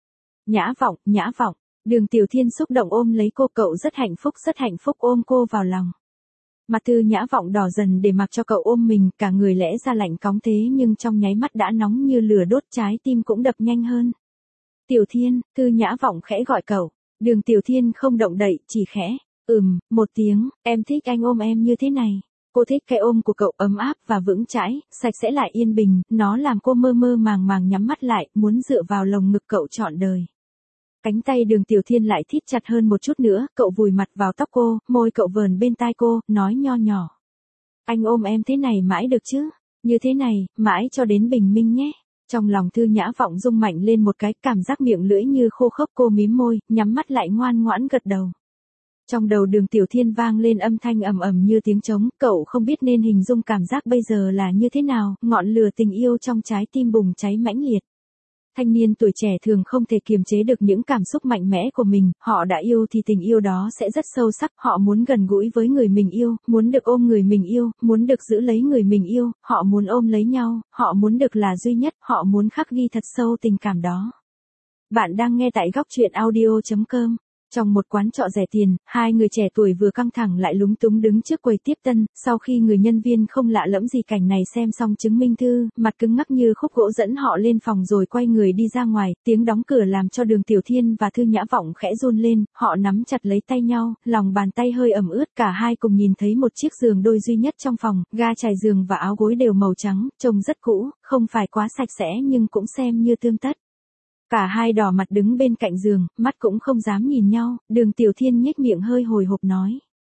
Nhã Vọng, Đường Tiểu Thiên xúc động ôm lấy cô, cậu rất hạnh phúc ôm cô vào lòng. Mặt Tư Nhã Vọng đỏ dần để mặc cho cậu ôm mình, cả người lẽ ra lạnh cóng thế nhưng trong nháy mắt đã nóng như lửa đốt, trái tim cũng đập nhanh hơn. Tiểu Thiên, Tư Nhã Vọng khẽ gọi cậu. Đường Tiểu Thiên không động đậy, chỉ khẽ, một tiếng, em thích anh ôm em như thế này. Cô thích cái ôm của cậu, ấm áp và vững chãi, sạch sẽ lại yên bình, nó làm cô mơ mơ màng màng nhắm mắt lại, muốn dựa vào lồng ngực cậu trọn đời. Cánh tay Đường Tiểu Thiên lại thít chặt hơn một chút nữa, cậu vùi mặt vào tóc cô, môi cậu vờn bên tai cô, nói nho nhỏ. Anh ôm em thế này mãi được chứ? Như thế này, mãi cho đến bình minh nhé. Trong lòng Tư Nhã Vọng rung mạnh lên một cái, cảm giác miệng lưỡi như khô khốc, cô mím môi, nhắm mắt lại ngoan ngoãn gật đầu. Trong đầu Đường Tiểu Thiên vang lên âm thanh ầm ầm như tiếng trống, cậu không biết nên hình dung cảm giác bây giờ là như thế nào, ngọn lửa tình yêu trong trái tim bùng cháy mãnh liệt. Thanh niên tuổi trẻ thường không thể kiềm chế được những cảm xúc mạnh mẽ của mình, họ đã yêu thì tình yêu đó sẽ rất sâu sắc, họ muốn gần gũi với người mình yêu, muốn được ôm người mình yêu, muốn được giữ lấy người mình yêu, họ muốn ôm lấy nhau, họ muốn được là duy nhất, họ muốn khắc ghi thật sâu tình cảm đó. Bạn đang nghe tại góc truyện audio.com. Trong một quán trọ rẻ tiền, hai người trẻ tuổi vừa căng thẳng lại lúng túng đứng trước quầy tiếp tân, sau khi người nhân viên không lạ lẫm gì cảnh này xem xong chứng minh thư, mặt cứng ngắc như khúc gỗ dẫn họ lên phòng rồi quay người đi ra ngoài, tiếng đóng cửa làm cho Đường Tiểu Thiên và Thư Nhã Vọng khẽ run lên, họ nắm chặt lấy tay nhau, lòng bàn tay hơi ẩm ướt, cả hai cùng nhìn thấy một chiếc giường đôi duy nhất trong phòng, ga trải giường và áo gối đều màu trắng, trông rất cũ, không phải quá sạch sẽ nhưng cũng xem như tươm tất. Cả hai đỏ mặt đứng bên cạnh giường, mắt cũng không dám nhìn nhau, Đường Tiểu Thiên nhếch miệng hơi hồi hộp nói.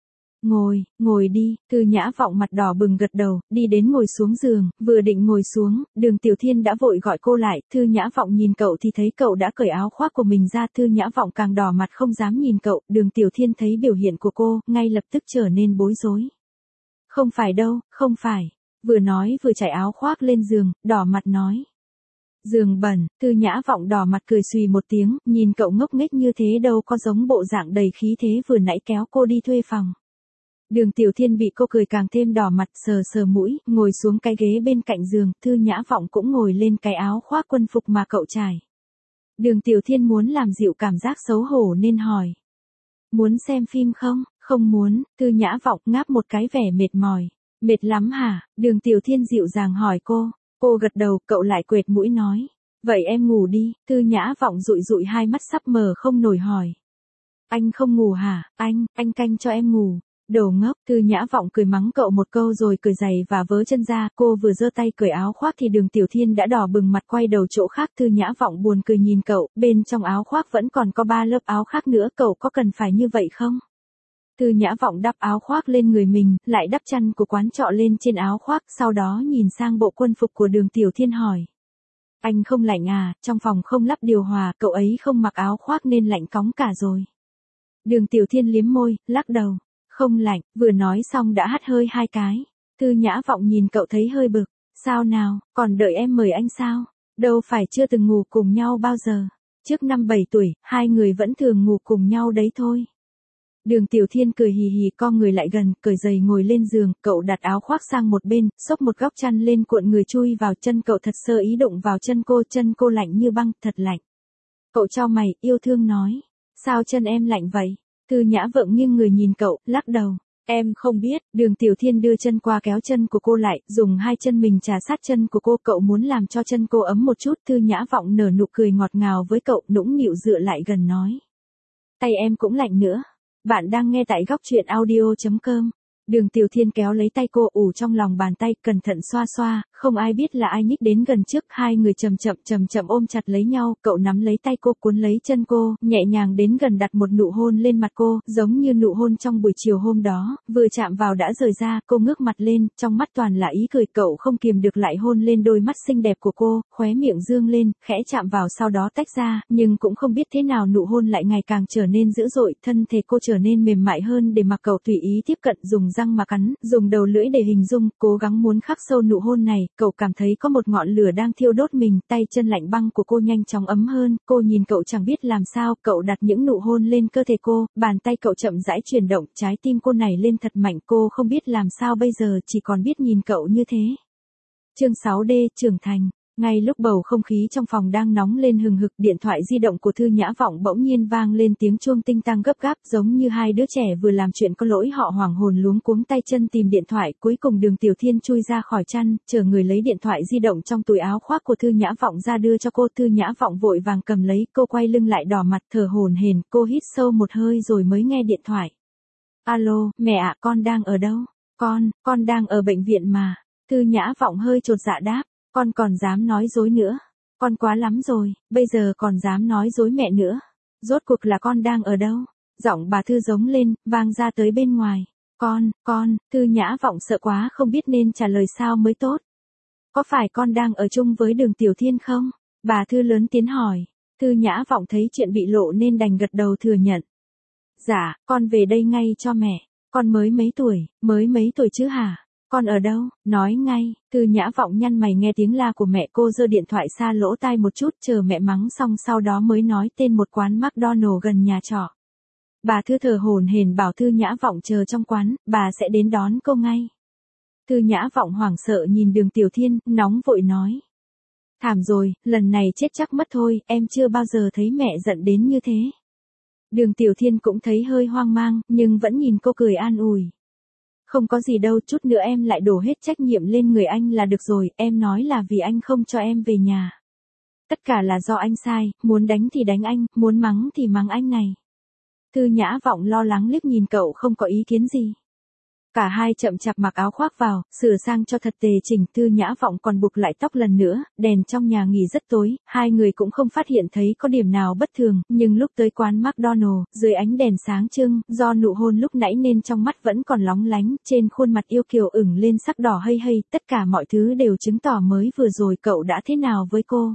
Ngồi đi, Thư Nhã Vọng mặt đỏ bừng gật đầu, đi đến ngồi xuống giường, vừa định ngồi xuống, Đường Tiểu Thiên đã vội gọi cô lại, Thư Nhã Vọng nhìn cậu thì thấy cậu đã cởi áo khoác của mình ra, Thư Nhã Vọng càng đỏ mặt không dám nhìn cậu, Đường Tiểu Thiên thấy biểu hiện của cô, ngay lập tức trở nên bối rối. Không phải đâu, không phải, vừa nói vừa trải áo khoác lên giường, đỏ mặt nói. Giường bẩn, Thư Nhã Vọng đỏ mặt cười xùy một tiếng, nhìn cậu ngốc nghếch như thế đâu có giống bộ dạng đầy khí thế vừa nãy kéo cô đi thuê phòng. Đường Tiểu Thiên bị cô cười càng thêm đỏ mặt, sờ sờ mũi, ngồi xuống cái ghế bên cạnh giường, Thư Nhã Vọng cũng ngồi lên cái áo khoác quân phục mà cậu trải. Đường Tiểu Thiên muốn làm dịu cảm giác xấu hổ nên hỏi. Muốn xem phim không? Không muốn, Thư Nhã Vọng ngáp một cái vẻ mệt mỏi. Mệt lắm hả? Đường Tiểu Thiên dịu dàng hỏi cô. Cô gật đầu, cậu lại quệt mũi nói. Vậy em ngủ đi, Thư Nhã Vọng dụi dụi hai mắt sắp mờ không nổi hỏi. Anh không ngủ hả? Anh canh cho em ngủ. Đồ ngốc, Thư Nhã Vọng cười mắng cậu một câu rồi cởi giày và vớ chân ra, cô vừa giơ tay cởi áo khoác thì Đường Tiểu Thiên đã đỏ bừng mặt quay đầu chỗ khác, Thư Nhã Vọng buồn cười nhìn cậu, bên trong áo khoác vẫn còn có 3 lớp áo khác nữa, cậu có cần phải như vậy không? Thư Nhã Vọng đắp áo khoác lên người mình, lại đắp chăn của quán trọ lên trên áo khoác, sau đó nhìn sang bộ quân phục của Đường Tiểu Thiên hỏi. Anh không lạnh à, trong phòng không lắp điều hòa, cậu ấy không mặc áo khoác nên lạnh cóng cả rồi. Đường Tiểu Thiên liếm môi, lắc đầu. Không lạnh, vừa nói xong đã hắt hơi 2 cái. Thư Nhã Vọng nhìn cậu thấy hơi bực. Sao nào, còn đợi em mời anh sao? Đâu phải chưa từng ngủ cùng nhau bao giờ. Trước năm 7 tuổi, hai người vẫn thường ngủ cùng nhau đấy thôi. Đường Tiểu Thiên cười hì hì co người lại gần, cởi giày ngồi lên giường, cậu đặt áo khoác sang một bên, xốc một góc chăn lên cuộn người chui vào chân cậu thật sơ ý đụng vào chân cô lạnh như băng, thật lạnh. Cậu chau mày, yêu thương nói. Sao chân em lạnh vậy? Thư Nhã Vọng nghiêng người nhìn cậu, lắc đầu. Em không biết, Đường Tiểu Thiên đưa chân qua kéo chân của cô lại, dùng hai chân mình trà sát chân của cô, cậu muốn làm cho chân cô ấm một chút, Thư Nhã Vọng nở nụ cười ngọt ngào với cậu, nũng nịu dựa lại gần nói. Tay em cũng lạnh nữa. Bạn đang nghe tại góc truyện audio.com. Đường Tiểu Thiên kéo lấy tay cô ủ trong lòng bàn tay, cẩn thận xoa xoa, không ai biết là ai nhích đến gần trước, hai người chậm chậm ôm chặt lấy nhau, cậu nắm lấy tay cô cuốn lấy chân cô, nhẹ nhàng đến gần đặt một nụ hôn lên mặt cô, giống như nụ hôn trong buổi chiều hôm đó, vừa chạm vào đã rời ra, cô ngước mặt lên, trong mắt toàn là ý cười, cậu không kiềm được lại hôn lên đôi mắt xinh đẹp của cô, khóe miệng dương lên, khẽ chạm vào sau đó tách ra, nhưng cũng không biết thế nào nụ hôn lại ngày càng trở nên dữ dội, thân thể cô trở nên mềm mại hơn để mặc cậu tùy ý tiếp cận, dùng răng mà cắn, dùng đầu lưỡi để hình dung, cố gắng muốn khắc sâu nụ hôn này, cậu cảm thấy có một ngọn lửa đang thiêu đốt mình, tay chân lạnh băng của cô nhanh chóng ấm hơn, cô nhìn cậu chẳng biết làm sao, cậu đặt những nụ hôn lên cơ thể cô, bàn tay cậu chậm rãi chuyển động, trái tim cô nảy lên thật mạnh, cô không biết làm sao bây giờ, chỉ còn biết nhìn cậu như thế. Chương 6D, trưởng thành. Ngay lúc bầu không khí trong phòng đang nóng lên hừng hực, điện thoại di động của Thư Nhã Vọng bỗng nhiên vang lên tiếng chuông tinh tang gấp gáp, giống như hai đứa trẻ vừa làm chuyện có lỗi, họ hoảng hồn luống cuống tay chân tìm điện thoại, cuối cùng Đường Tiểu Thiên chui ra khỏi chăn, chờ người lấy điện thoại di động trong túi áo khoác của Thư Nhã Vọng ra đưa cho cô, Thư Nhã Vọng vội vàng cầm lấy, cô quay lưng lại đỏ mặt thở hổn hển, cô hít sâu một hơi rồi mới nghe điện thoại. Alo, mẹ ạ, con đang ở đâu? Con đang ở bệnh viện mà. Thư Nhã Vọng hơi chột dạ đáp. Con còn dám nói dối nữa. Con quá lắm rồi, bây giờ còn dám nói dối mẹ nữa. Rốt cuộc là con đang ở đâu? Giọng bà Thư giống lên, vang ra tới bên ngoài. Con, Thư Nhã Vọng sợ quá không biết nên trả lời sao mới tốt. Có phải con đang ở chung với Đường Tiểu Thiên không? Bà Thư lớn tiếng hỏi. Thư Nhã Vọng thấy chuyện bị lộ nên đành gật đầu thừa nhận. Dạ, con về đây ngay cho mẹ. Con mới mấy tuổi chứ hả? Con ở đâu? Nói ngay. Thư Nhã Vọng nhăn mày nghe tiếng la của mẹ, cô giơ điện thoại xa lỗ tai một chút chờ mẹ mắng xong sau đó mới nói tên một quán McDonald gần nhà trọ. Bà Thư thở hổn hển bảo Thư Nhã Vọng chờ trong quán, bà sẽ đến đón cô ngay. Thư Nhã Vọng hoảng sợ nhìn Đường Tiểu Thiên, nóng vội nói. Thảm rồi, lần này chết chắc mất thôi, em chưa bao giờ thấy mẹ giận đến như thế. Đường Tiểu Thiên cũng thấy hơi hoang mang, nhưng vẫn nhìn cô cười an ủi. Không có gì đâu, chút nữa em lại đổ hết trách nhiệm lên người anh là được rồi, em nói là vì anh không cho em về nhà. Tất cả là do anh sai, muốn đánh thì đánh anh, muốn mắng thì mắng anh này. Thư Nhã Vọng lo lắng liếc nhìn cậu không có ý kiến gì. Cả hai chậm chạp mặc áo khoác vào, sửa sang cho thật tề chỉnh. Thư Nhã Vọng còn buộc lại tóc lần nữa, đèn trong nhà nghỉ rất tối, hai người cũng không phát hiện thấy có điểm nào bất thường, nhưng lúc tới quán McDonald, dưới ánh đèn sáng trưng, do nụ hôn lúc nãy nên trong mắt vẫn còn lóng lánh, trên khuôn mặt yêu kiều ửng lên sắc đỏ hây hây, tất cả mọi thứ đều chứng tỏ mới vừa rồi cậu đã thế nào với cô.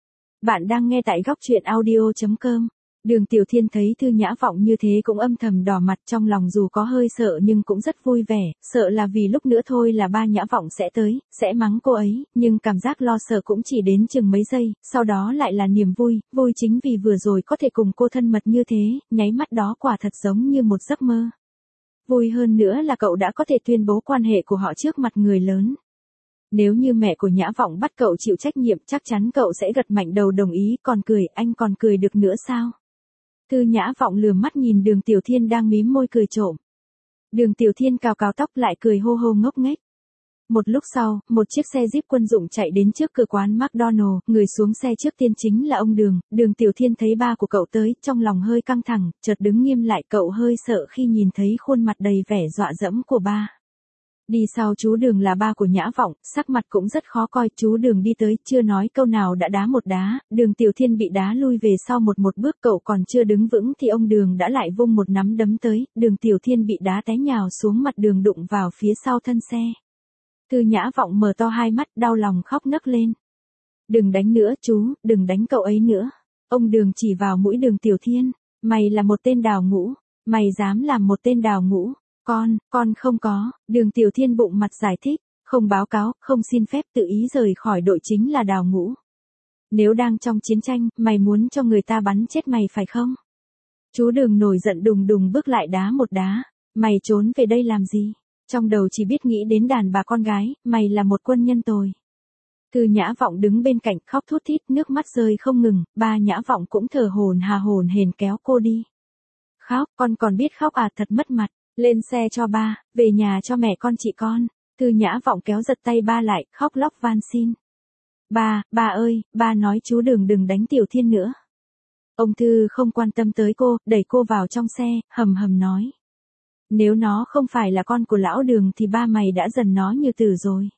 Bạn đang nghe tại góc truyện audio.com. Đường Tiểu Thiên thấy Thư Nhã Vọng như thế cũng âm thầm đỏ mặt, trong lòng dù có hơi sợ nhưng cũng rất vui vẻ, sợ là vì lúc nữa thôi là ba Nhã Vọng sẽ tới, sẽ mắng cô ấy, nhưng cảm giác lo sợ cũng chỉ đến chừng mấy giây, sau đó lại là niềm vui, vui chính vì vừa rồi có thể cùng cô thân mật như thế, nháy mắt đó quả thật giống như một giấc mơ. Vui hơn nữa là cậu đã có thể tuyên bố quan hệ của họ trước mặt người lớn. Nếu như mẹ của Nhã Vọng bắt cậu chịu trách nhiệm chắc chắn cậu sẽ gật mạnh đầu đồng ý, còn cười, anh còn cười được nữa sao? Thư Nhã Vọng lườm mắt nhìn Đường Tiểu Thiên đang mím môi cười trộm. Đường Tiểu Thiên cào cào tóc lại cười hô hô ngốc nghếch. Một lúc sau, một chiếc xe Jeep quân dụng chạy đến trước cửa quán McDonald, người xuống xe trước tiên chính là ông Đường. Đường Tiểu Thiên thấy ba của cậu tới, trong lòng hơi căng thẳng, chợt đứng nghiêm lại, cậu hơi sợ khi nhìn thấy khuôn mặt đầy vẻ dọa dẫm của ba. Đi sau chú Đường là ba của Nhã Vọng, sắc mặt cũng rất khó coi, chú Đường đi tới, chưa nói câu nào đã đá một đá, Đường Tiểu Thiên bị đá lui về sau một bước, cậu còn chưa đứng vững thì ông Đường đã lại vung một nắm đấm tới, Đường Tiểu Thiên bị đá té nhào xuống mặt đường đụng vào phía sau thân xe. Thư Nhã Vọng mở to hai mắt, đau lòng khóc nấc lên. Đừng đánh nữa chú, đừng đánh cậu ấy nữa. Ông Đường chỉ vào mũi Đường Tiểu Thiên, mày là một tên đào ngũ, mày dám làm một tên đào ngũ. Con không có, Đường Tiểu Thiên bụng mặt giải thích, không báo cáo, không xin phép tự ý rời khỏi đội chính là đào ngũ. Nếu đang trong chiến tranh, mày muốn cho người ta bắn chết mày phải không? Chú Đường nổi giận đùng đùng bước lại đá một đá, mày trốn về đây làm gì? Trong đầu chỉ biết nghĩ đến đàn bà con gái, mày là một quân nhân tồi. Thư Nhã Vọng đứng bên cạnh khóc thút thít, nước mắt rơi không ngừng, ba Nhã Vọng cũng thở hổn hển kéo cô đi. Khóc, con còn biết khóc à, thật mất mặt. Lên xe cho ba, về nhà cho mẹ con chị con. Thư Nhã Vọng kéo giật tay ba lại, khóc lóc van xin. Ba ơi, ba nói chú Đường đừng đánh Tiểu Thiên nữa. Ông Thư không quan tâm tới cô, đẩy cô vào trong xe, hầm hầm nói. Nếu nó không phải là con của lão Đường thì ba mày đã dần nó như tử rồi.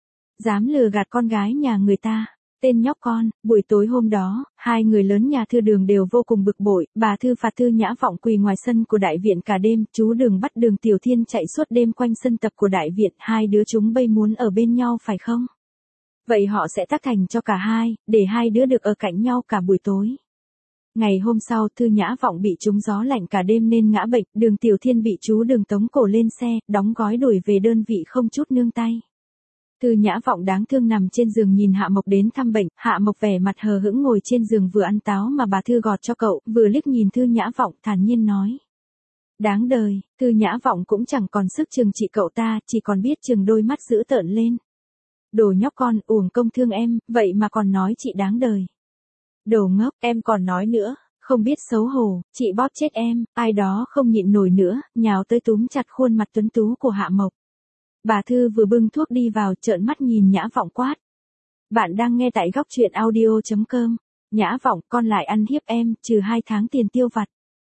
Dám lừa gạt con gái nhà người ta. Tên nhóc con. Buổi tối hôm đó, hai người lớn nhà Thư Đường đều vô cùng bực bội, bà Thư phạt Thư Nhã Vọng quỳ ngoài sân của đại viện cả đêm, chú Đường bắt Đường Tiểu Thiên chạy suốt đêm quanh sân tập của đại viện, hai đứa chúng bây muốn ở bên nhau phải không? Vậy họ sẽ tác thành cho cả hai, để hai đứa được ở cạnh nhau cả buổi tối. Ngày hôm sau, Thư Nhã Vọng bị trúng gió lạnh cả đêm nên ngã bệnh, Đường Tiểu Thiên bị chú Đường tống cổ lên xe, đóng gói đuổi về đơn vị không chút nương tay. Thư Nhã Vọng đáng thương nằm trên giường nhìn Hạ Mộc đến thăm bệnh, Hạ Mộc vẻ mặt hờ hững ngồi trên giường vừa ăn táo mà bà Thư gọt cho cậu, vừa liếc nhìn Thư Nhã Vọng thản nhiên nói. Đáng đời, Thư Nhã Vọng cũng chẳng còn sức trừng trị cậu ta, chỉ còn biết trừng đôi mắt dữ tợn lên. Đồ nhóc con, uổng công thương em, vậy mà còn nói chị đáng đời. Đồ ngốc, em còn nói nữa, không biết xấu hổ, chị bóp chết em, ai đó không nhịn nổi nữa, nhào tới túm chặt khuôn mặt tuấn tú của Hạ Mộc. Bà Thư vừa bưng thuốc đi vào trợn mắt nhìn Nhã Vọng quát. Bạn đang nghe tại góc truyện audio.com. Nhã Vọng, con lại ăn hiếp em, trừ 2 tháng tiền tiêu vặt.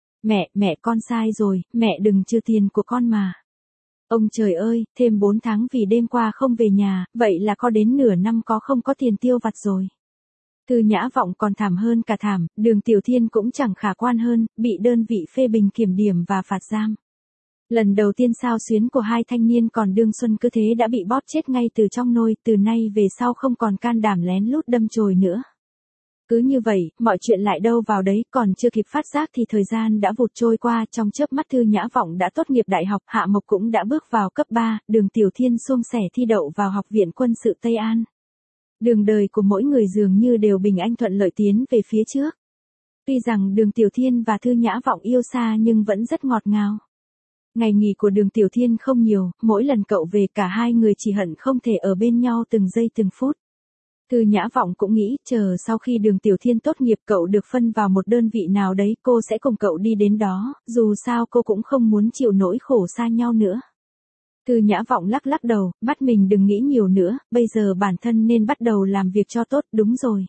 Mẹ con sai rồi, mẹ đừng trừ tiền của con mà. Ông trời ơi, thêm 4 tháng vì đêm qua không về nhà, vậy là có đến nửa năm không có tiền tiêu vặt rồi. Thư Nhã Vọng còn thảm hơn cả thảm, Đường Tiểu Thiên cũng chẳng khả quan hơn, bị đơn vị phê bình kiểm điểm và phạt giam. Lần đầu tiên sao xuyến của hai thanh niên còn đương xuân cứ thế đã bị bóp chết ngay từ trong nôi, từ nay về sau không còn can đảm lén lút đâm chồi nữa. Cứ như vậy, mọi chuyện lại đâu vào đấy, còn chưa kịp phát giác thì thời gian đã vụt trôi qua, trong chớp mắt Thư Nhã Vọng đã tốt nghiệp đại học, Hạ Mộc cũng đã bước vào cấp 3, Đường Tiểu Thiên suôn sẻ thi đậu vào Học viện Quân sự Tây An. Đường đời của mỗi người dường như đều bình an thuận lợi tiến về phía trước. Tuy rằng Đường Tiểu Thiên và Thư Nhã Vọng yêu xa nhưng vẫn rất ngọt ngào. Ngày nghỉ của Đường Tiểu Thiên không nhiều, mỗi lần cậu về cả hai người chỉ hận không thể ở bên nhau từng giây từng phút. Thư Nhã Vọng cũng nghĩ, chờ sau khi Đường Tiểu Thiên tốt nghiệp cậu được phân vào một đơn vị nào đấy, cô sẽ cùng cậu đi đến đó, dù sao cô cũng không muốn chịu nỗi khổ xa nhau nữa. Thư Nhã Vọng lắc lắc đầu, bắt mình đừng nghĩ nhiều nữa, bây giờ bản thân nên bắt đầu làm việc cho tốt, đúng rồi.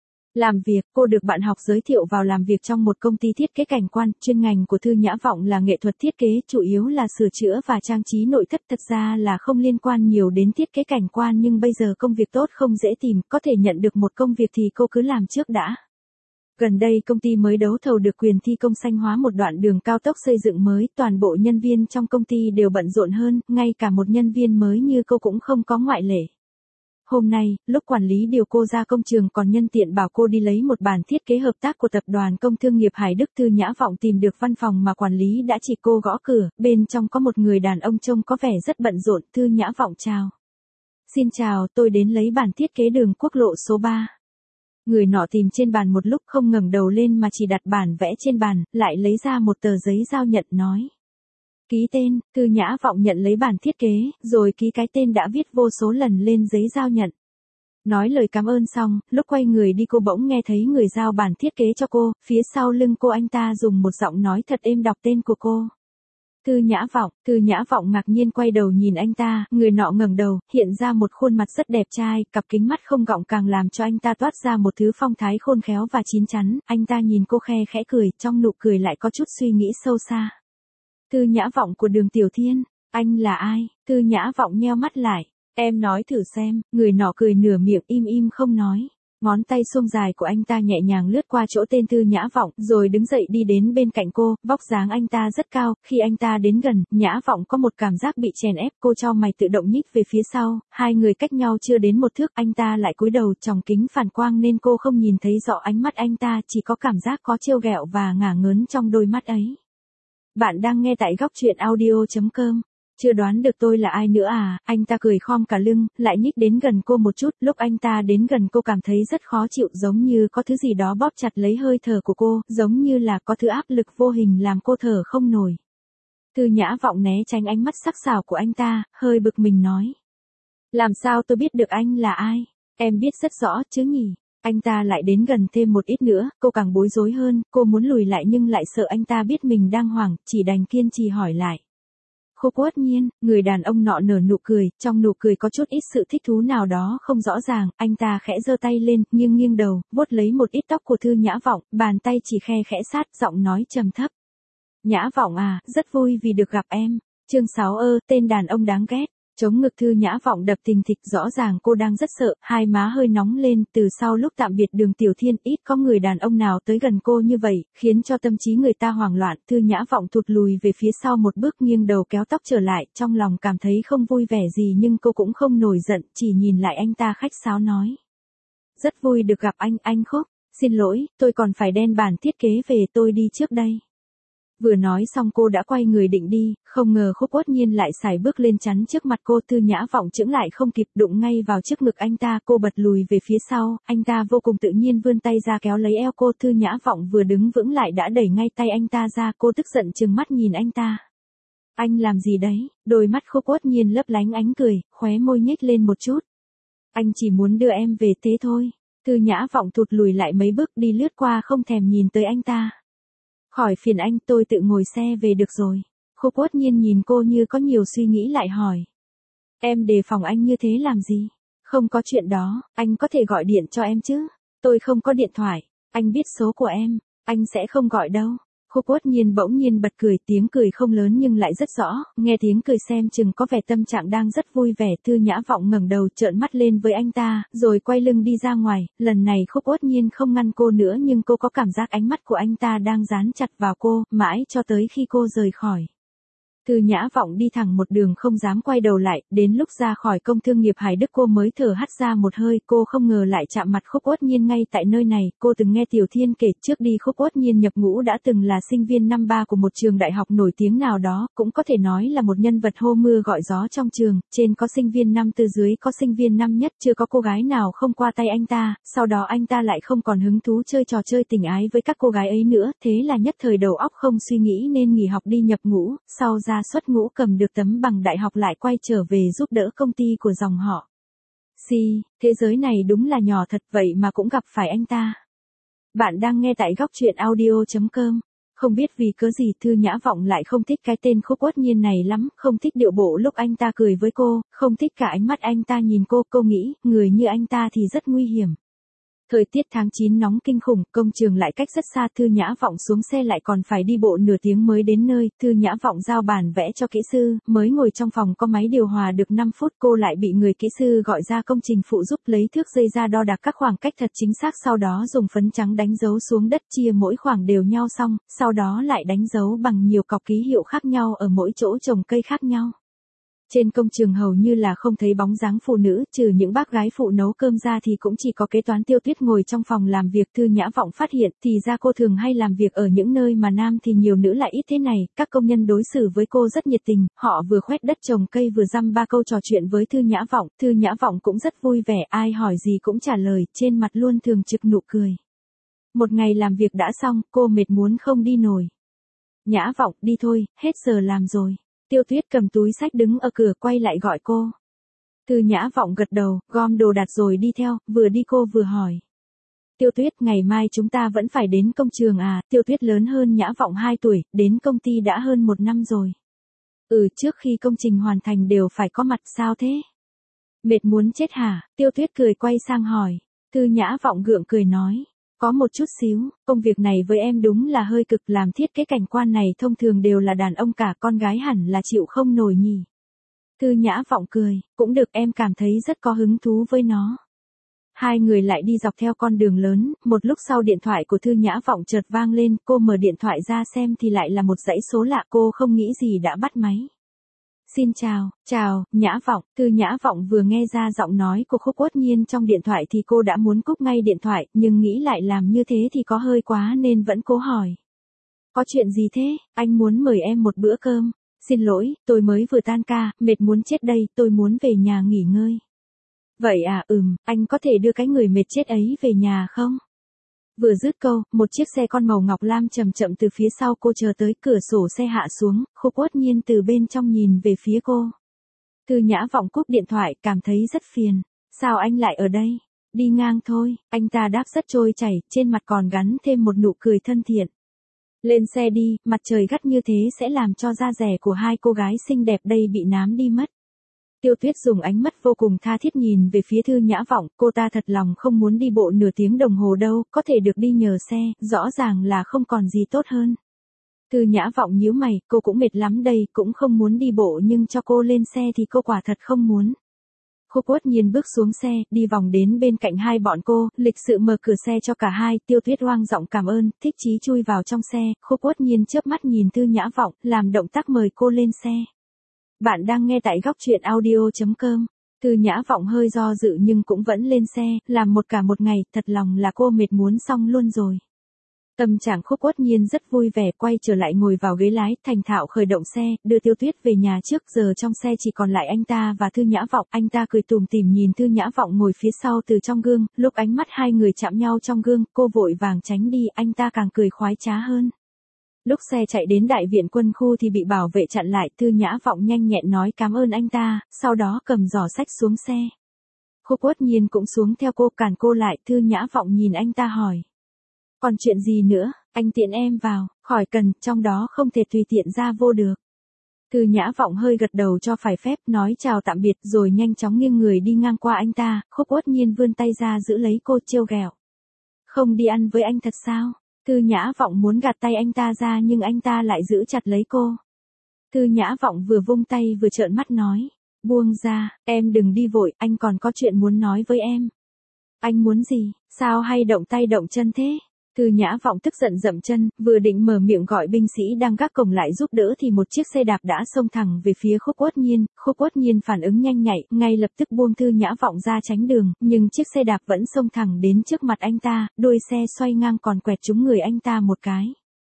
Làm việc, cô được bạn học giới thiệu vào làm việc trong một công ty thiết kế cảnh quan, chuyên ngành của Thư Nhã Vọng là nghệ thuật thiết kế, chủ yếu là sửa chữa và trang trí nội thất, thật ra là không liên quan nhiều đến thiết kế cảnh quan nhưng bây giờ công việc tốt không dễ tìm, có thể nhận được một công việc thì cô cứ làm trước đã. Gần đây công ty mới đấu thầu được quyền thi công xanh hóa một đoạn đường cao tốc xây dựng mới, toàn bộ nhân viên trong công ty đều bận rộn hơn, ngay cả một nhân viên mới như cô cũng không có ngoại lệ. Hôm nay, lúc quản lý điều cô ra công trường còn nhân tiện bảo cô đi lấy một bản thiết kế hợp tác của tập đoàn công thương nghiệp Hải Đức. Thư Nhã Vọng tìm được văn phòng mà quản lý đã chỉ cô gõ cửa, bên trong có một người đàn ông trông có vẻ rất bận rộn. Thư Nhã Vọng chào. Xin chào, tôi đến lấy bản thiết kế đường quốc lộ số 3. Người nọ tìm trên bàn một lúc không ngẩng đầu lên mà chỉ đặt bản vẽ trên bàn, lại lấy ra một tờ giấy giao nhận nói. Ký tên, Thư Nhã Vọng nhận lấy bản thiết kế, rồi ký cái tên đã viết vô số lần lên giấy giao nhận. Nói lời cảm ơn xong, lúc quay người đi cô bỗng nghe thấy người giao bản thiết kế cho cô, phía sau lưng cô anh ta dùng một giọng nói thật êm đọc tên của cô. Thư Nhã Vọng ngạc nhiên quay đầu nhìn anh ta, người nọ ngẩng đầu, hiện ra một khuôn mặt rất đẹp trai, cặp kính mắt không gọng càng làm cho anh ta toát ra một thứ phong thái khôn khéo và chín chắn, anh ta nhìn cô khe khẽ cười, trong nụ cười lại có chút suy nghĩ sâu xa. Thư Nhã Vọng của Đường Tiểu Thiên, anh là ai? Thư Nhã Vọng nheo mắt lại, em nói thử xem, người nọ cười nửa miệng im không nói. Ngón tay xuông dài của anh ta nhẹ nhàng lướt qua chỗ tên Thư Nhã Vọng, rồi đứng dậy đi đến bên cạnh cô, vóc dáng anh ta rất cao, khi anh ta đến gần, Nhã Vọng có một cảm giác bị chèn ép, cô chau mày tự động nhích về phía sau, hai người cách nhau chưa đến một thước, anh ta lại cúi đầu, tròng kính phản quang nên cô không nhìn thấy rõ ánh mắt anh ta, chỉ có cảm giác có trêu ghẹo và ngả ngớn trong đôi mắt ấy. Bạn đang nghe tại góc truyện audio.com. Chưa đoán được tôi là ai nữa à? Anh ta cười khom cả lưng, lại nhích đến gần cô một chút, lúc anh ta đến gần cô cảm thấy rất khó chịu, giống như có thứ gì đó bóp chặt lấy hơi thở của cô, giống như là có thứ áp lực vô hình làm cô thở không nổi. Thư Nhã Vọng né tránh ánh mắt sắc sảo của anh ta, hơi bực mình nói. Làm sao tôi biết được anh là ai? Em biết rất rõ chứ nhỉ? Anh ta lại đến gần thêm một ít nữa, cô càng bối rối hơn, cô muốn lùi lại nhưng lại sợ anh ta biết mình đang hoảng, chỉ đành kiên trì hỏi lại. Khúc Uất Nhiên, người đàn ông nọ nở nụ cười, trong nụ cười có chút ít sự thích thú nào đó không rõ ràng, anh ta khẽ giơ tay lên, nghiêng đầu, vuốt lấy một ít tóc của Thư Nhã Vọng, bàn tay chỉ khe khẽ sát, giọng nói trầm thấp. Nhã Vọng à, rất vui vì được gặp em. Chương 6 tên đàn ông đáng ghét. Chống ngực Thư Nhã Vọng đập thình thịch, rõ ràng cô đang rất sợ, hai má hơi nóng lên, từ sau lúc tạm biệt Đường Tiểu Thiên, ít có người đàn ông nào tới gần cô như vậy, khiến cho tâm trí người ta hoảng loạn. Thư Nhã Vọng thụt lùi về phía sau một bước, nghiêng đầu kéo tóc trở lại, trong lòng cảm thấy không vui vẻ gì nhưng cô cũng không nổi giận, chỉ nhìn lại anh ta khách sáo nói. Rất vui được gặp anh Khúc, xin lỗi, tôi còn phải đem bản thiết kế về, tôi đi trước đây. Vừa nói xong cô đã quay người định đi, không ngờ Khúc Uất Nhiên lại sải bước lên chắn trước mặt cô. Thư Nhã Vọng chững lại không kịp, đụng ngay vào trước ngực anh ta, cô bật lùi về phía sau, anh ta vô cùng tự nhiên vươn tay ra kéo lấy eo cô. Thư Nhã Vọng vừa đứng vững lại đã đẩy ngay tay anh ta ra, cô tức giận trừng mắt nhìn anh ta. Anh làm gì đấy? Đôi mắt Khúc Uất Nhiên lấp lánh ánh cười, khóe môi nhếch lên một chút. Anh chỉ muốn đưa em về thế thôi. Thư Nhã Vọng thụt lùi lại mấy bước, đi lướt qua không thèm nhìn tới anh ta. Khỏi phiền anh, tôi tự ngồi xe về được rồi. Khúc Uất Nhiên nhìn cô như có nhiều suy nghĩ lại hỏi. Em đề phòng anh như thế làm gì? Không có chuyện đó, anh có thể gọi điện cho em chứ? Tôi không có điện thoại, anh biết số của em, anh sẽ không gọi đâu. Khúc Uất Nhiên bỗng nhiên bật cười, tiếng cười không lớn nhưng lại rất rõ, nghe tiếng cười xem chừng có vẻ tâm trạng đang rất vui vẻ. Thư Nhã Vọng ngẩng đầu trợn mắt lên với anh ta, rồi quay lưng đi ra ngoài, lần này Khúc Uất Nhiên không ngăn cô nữa nhưng cô có cảm giác ánh mắt của anh ta đang dán chặt vào cô, mãi cho tới khi cô rời khỏi. Thư Nhã Vọng đi thẳng một đường không dám quay đầu lại, đến lúc ra khỏi công thương nghiệp Hải Đức cô mới thở hắt ra một hơi, cô không ngờ lại chạm mặt Khúc Uất Nhiên ngay tại nơi này, cô từng nghe Tiểu Thiên kể trước đi Khúc Uất Nhiên nhập ngũ đã từng là sinh viên năm 3 của một trường đại học nổi tiếng nào đó, cũng có thể nói là một nhân vật hô mưa gọi gió trong trường, trên có sinh viên năm tư dưới có sinh viên năm nhất, chưa có cô gái nào không qua tay anh ta, sau đó anh ta lại không còn hứng thú chơi trò chơi tình ái với các cô gái ấy nữa, thế là nhất thời đầu óc không suy nghĩ nên nghỉ học đi nhập ngũ, sau ra xuất ngũ cầm được tấm bằng đại học lại quay trở về giúp đỡ công ty của dòng họ. Thế giới này đúng là nhỏ thật vậy mà cũng gặp phải anh ta. Bạn đang nghe tại góc truyện audio.com. Không biết vì cớ gì Thư Nhã Vọng lại không thích cái tên Khúc Uất Nhiên này lắm, không thích điệu bộ lúc anh ta cười với cô, không thích cả ánh mắt anh ta nhìn cô nghĩ, người như anh ta thì rất nguy hiểm. Thời tiết tháng 9 nóng kinh khủng, công trường lại cách rất xa, Thư Nhã Vọng xuống xe lại còn phải đi bộ nửa tiếng mới đến nơi, Thư Nhã Vọng giao bản vẽ cho kỹ sư, mới ngồi trong phòng có máy điều hòa được 5 phút cô lại bị người kỹ sư gọi ra công trình phụ giúp lấy thước dây ra đo đạc các khoảng cách thật chính xác, sau đó dùng phấn trắng đánh dấu xuống đất chia mỗi khoảng đều nhau xong, sau đó lại đánh dấu bằng nhiều cọc ký hiệu khác nhau ở mỗi chỗ trồng cây khác nhau. Trên công trường hầu như là không thấy bóng dáng phụ nữ, trừ những bác gái phụ nấu cơm ra thì cũng chỉ có kế toán Tiêu Tuyết ngồi trong phòng làm việc. Thư Nhã Vọng phát hiện thì ra cô thường hay làm việc ở những nơi mà nam thì nhiều nữ lại ít thế này, các công nhân đối xử với cô rất nhiệt tình, họ vừa khoét đất trồng cây vừa dăm ba câu trò chuyện với Thư Nhã Vọng cũng rất vui vẻ, ai hỏi gì cũng trả lời, trên mặt luôn thường trực nụ cười. Một ngày làm việc đã xong, cô mệt muốn không đi nổi. Nhã Vọng, đi thôi, hết giờ làm rồi. Tiêu Tuyết cầm túi xách đứng ở cửa quay lại gọi cô. Thư Nhã Vọng gật đầu, gom đồ đạc rồi đi theo, vừa đi cô vừa hỏi. Tiêu Tuyết, ngày mai chúng ta vẫn phải đến công trường à? Tiêu Tuyết lớn hơn Nhã Vọng 2 tuổi, đến công ty đã hơn 1 năm rồi. Trước khi công trình hoàn thành đều phải có mặt, sao thế? Mệt muốn chết hả? Tiêu Tuyết cười quay sang hỏi. Thư Nhã Vọng gượng cười nói. Có một chút xíu, công việc này với em đúng là hơi cực, làm thiết kế cảnh quan này thông thường đều là đàn ông cả, con gái hẳn là chịu không nổi nhỉ. Thư Nhã Vọng cười, cũng được, em cảm thấy rất có hứng thú với nó. Hai người lại đi dọc theo con đường lớn, một lúc sau điện thoại của Thư Nhã Vọng chợt vang lên, cô mở điện thoại ra xem thì lại là một dãy số lạ, cô không nghĩ gì đã bắt máy. Xin chào, Nhã Vọng. Thư Nhã Vọng vừa nghe ra giọng nói của Khúc Uất Nhiên trong điện thoại thì cô đã muốn cúp ngay điện thoại, nhưng nghĩ lại làm như thế thì có hơi quá nên vẫn cố hỏi. Có chuyện gì thế, anh muốn mời em một bữa cơm. Xin lỗi, tôi mới vừa tan ca, mệt muốn chết đây, tôi muốn về nhà nghỉ ngơi. Vậy à, anh có thể đưa cái người mệt chết ấy về nhà không? Vừa dứt câu, một chiếc xe con màu ngọc lam chậm chậm từ phía sau cô chờ tới, cửa sổ xe hạ xuống, Khúc Uất Nhiên từ bên trong nhìn về phía cô. Thư Nhã Vọng cúp điện thoại, cảm thấy rất phiền. Sao anh lại ở đây? Đi ngang thôi, anh ta đáp rất trôi chảy, trên mặt còn gắn thêm một nụ cười thân thiện. Lên xe đi, mặt trời gắt như thế sẽ làm cho da dẻ của hai cô gái xinh đẹp đây bị nám đi mất. Tiêu Tuyết dùng ánh mắt vô cùng tha thiết nhìn về phía Thư Nhã Vọng, cô ta thật lòng không muốn đi bộ nửa tiếng đồng hồ đâu, có thể được đi nhờ xe, rõ ràng là không còn gì tốt hơn. Thư Nhã Vọng nhíu mày, cô cũng mệt lắm đây, cũng không muốn đi bộ nhưng cho cô lên xe thì cô quả thật không muốn. Khúc Uất Nhiên bước xuống xe, đi vòng đến bên cạnh hai bọn cô, lịch sự mở cửa xe cho cả hai, Tiêu Tuyết hoang giọng cảm ơn, thích chí chui vào trong xe, Khúc Uất Nhiên chớp mắt nhìn Thư Nhã Vọng, làm động tác mời cô lên xe. Bạn đang nghe tại góc truyện audio.com. Thư Nhã Vọng hơi do dự nhưng cũng vẫn lên xe, làm cả một ngày, thật lòng là cô mệt muốn xong luôn rồi. Tâm trạng Khúc Uất Nhiên rất vui vẻ, quay trở lại ngồi vào ghế lái, thành thạo khởi động xe, đưa Tiêu Tuyết về nhà trước, giờ trong xe chỉ còn lại anh ta và Thư Nhã Vọng, anh ta cười tủm tỉm nhìn Thư Nhã Vọng ngồi phía sau từ trong gương, lúc ánh mắt hai người chạm nhau trong gương, cô vội vàng tránh đi, anh ta càng cười khoái trá hơn. Lúc xe chạy đến đại viện quân khu thì bị bảo vệ chặn lại, Thư Nhã Vọng nhanh nhẹn nói cảm ơn anh ta, sau đó cầm giỏ sách xuống xe. Khúc Uất Nhiên cũng xuống theo cô, cản cô lại, Thư Nhã Vọng nhìn anh ta hỏi. Còn chuyện gì nữa, anh tiện em vào, khỏi cần, trong đó không thể tùy tiện ra vô được. Thư Nhã Vọng hơi gật đầu cho phải phép, nói chào tạm biệt rồi nhanh chóng nghiêng người đi ngang qua anh ta, Khúc Uất Nhiên vươn tay ra giữ lấy cô trêu ghẹo. Không đi ăn với anh thật sao? Thư Nhã Vọng muốn gạt tay anh ta ra nhưng anh ta lại giữ chặt lấy cô. Thư Nhã Vọng vừa vung tay vừa trợn mắt nói. Buông ra, em đừng đi vội, anh còn có chuyện muốn nói với em. Anh muốn gì, sao hay động tay động chân thế? Thư Nhã Vọng tức giận dậm chân, vừa định mở miệng gọi binh sĩ đang gác cổng lại giúp đỡ thì một chiếc xe đạp đã xông thẳng về phía Khúc Uất Nhiên phản ứng nhanh nhạy, ngay lập tức buông Thư Nhã Vọng ra tránh đường, nhưng chiếc xe đạp vẫn xông thẳng đến trước mặt anh ta, đuôi xe xoay ngang còn quẹt trúng người anh ta một cái.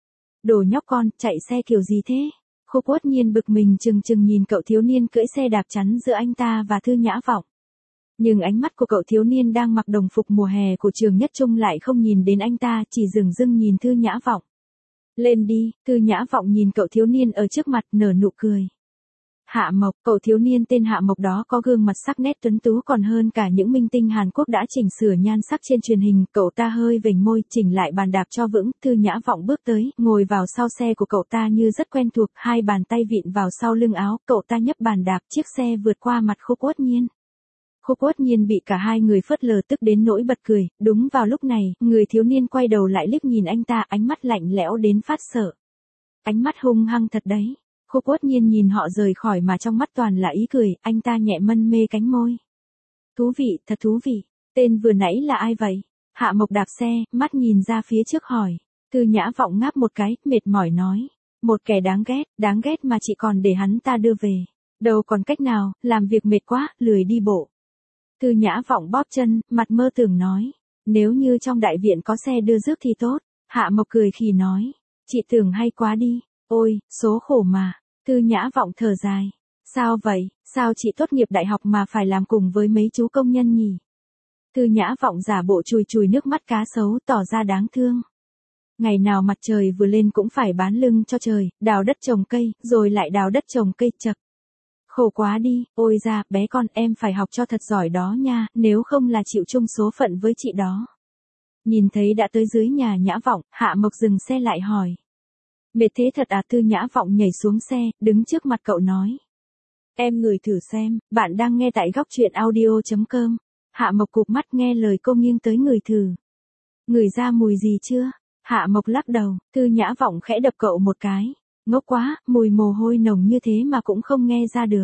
Đồ nhóc con, chạy xe kiểu gì thế? Khúc Uất Nhiên bực mình chừng chừng nhìn cậu thiếu niên cưỡi xe đạp chắn giữa anh ta và Thư Nhã Vọng. Nhưng ánh mắt của cậu thiếu niên đang mặc đồng phục mùa hè của trường nhất trung lại không nhìn đến anh ta, chỉ dửng dưng nhìn Thư Nhã Vọng. Lên đi, Thư Nhã Vọng nhìn cậu thiếu niên ở trước mặt nở nụ cười. Hạ Mộc, cậu thiếu niên tên Hạ Mộc đó có gương mặt sắc nét tuấn tú còn hơn cả những minh tinh Hàn Quốc đã chỉnh sửa nhan sắc trên truyền hình, cậu ta hơi vểnh môi, chỉnh lại bàn đạp cho vững, Thư Nhã Vọng bước tới, ngồi vào sau xe của cậu ta như rất quen thuộc, hai bàn tay vịn vào sau lưng áo, cậu ta nhấc bàn đạp, chiếc xe vượt qua mặt Khúc Uất Nhiên. Khúc Uất Nhiên bị cả hai người phớt lờ tức đến nỗi bật cười, đúng vào lúc này, người thiếu niên quay đầu lại liếc nhìn anh ta, ánh mắt lạnh lẽo đến phát sợ. Ánh mắt hung hăng thật đấy. Khúc Uất Nhiên nhìn họ rời khỏi mà trong mắt toàn là ý cười, anh ta nhẹ mân mê cánh môi. Thú vị, thật thú vị. Tên vừa nãy là ai vậy? Hạ Mộc đạp xe, mắt nhìn ra phía trước hỏi. Thư Nhã Vọng ngáp một cái, mệt mỏi nói. Một kẻ đáng ghét mà chị còn để hắn ta đưa về. Đâu còn cách nào, làm việc mệt quá, lười đi bộ. Thư Nhã Vọng bóp chân, mặt mơ tưởng nói. Nếu như trong đại viện có xe đưa rước thì tốt. Hạ Mộc cười khì nói. Chị tưởng hay quá đi. Ôi, số khổ mà. Thư Nhã Vọng thở dài. Sao vậy, sao chị tốt nghiệp đại học mà phải làm cùng với mấy chú công nhân nhỉ? Thư Nhã Vọng giả bộ chùi chùi nước mắt cá sấu tỏ ra đáng thương. Ngày nào mặt trời vừa lên cũng phải bán lưng cho trời, đào đất trồng cây, rồi lại đào đất trồng cây chật. Khổ quá đi, ôi ra, bé con em phải học cho thật giỏi đó nha, nếu không là chịu chung số phận với chị đó. Nhìn thấy đã tới dưới nhà Nhã Vọng, Hạ Mộc dừng xe lại hỏi. Mệt thế thật à? Thư Nhã Vọng nhảy xuống xe, đứng trước mặt cậu nói. Em ngửi thử xem, bạn đang nghe tại góc truyện audio.com. Hạ Mộc cụp mắt nghe lời cô nghiêng tới ngửi thử. Ngửi ra mùi gì chưa? Hạ Mộc lắc đầu, Thư Nhã Vọng khẽ đập cậu một cái. Ngốc quá, mùi mồ hôi nồng như thế mà cũng không nghe ra được.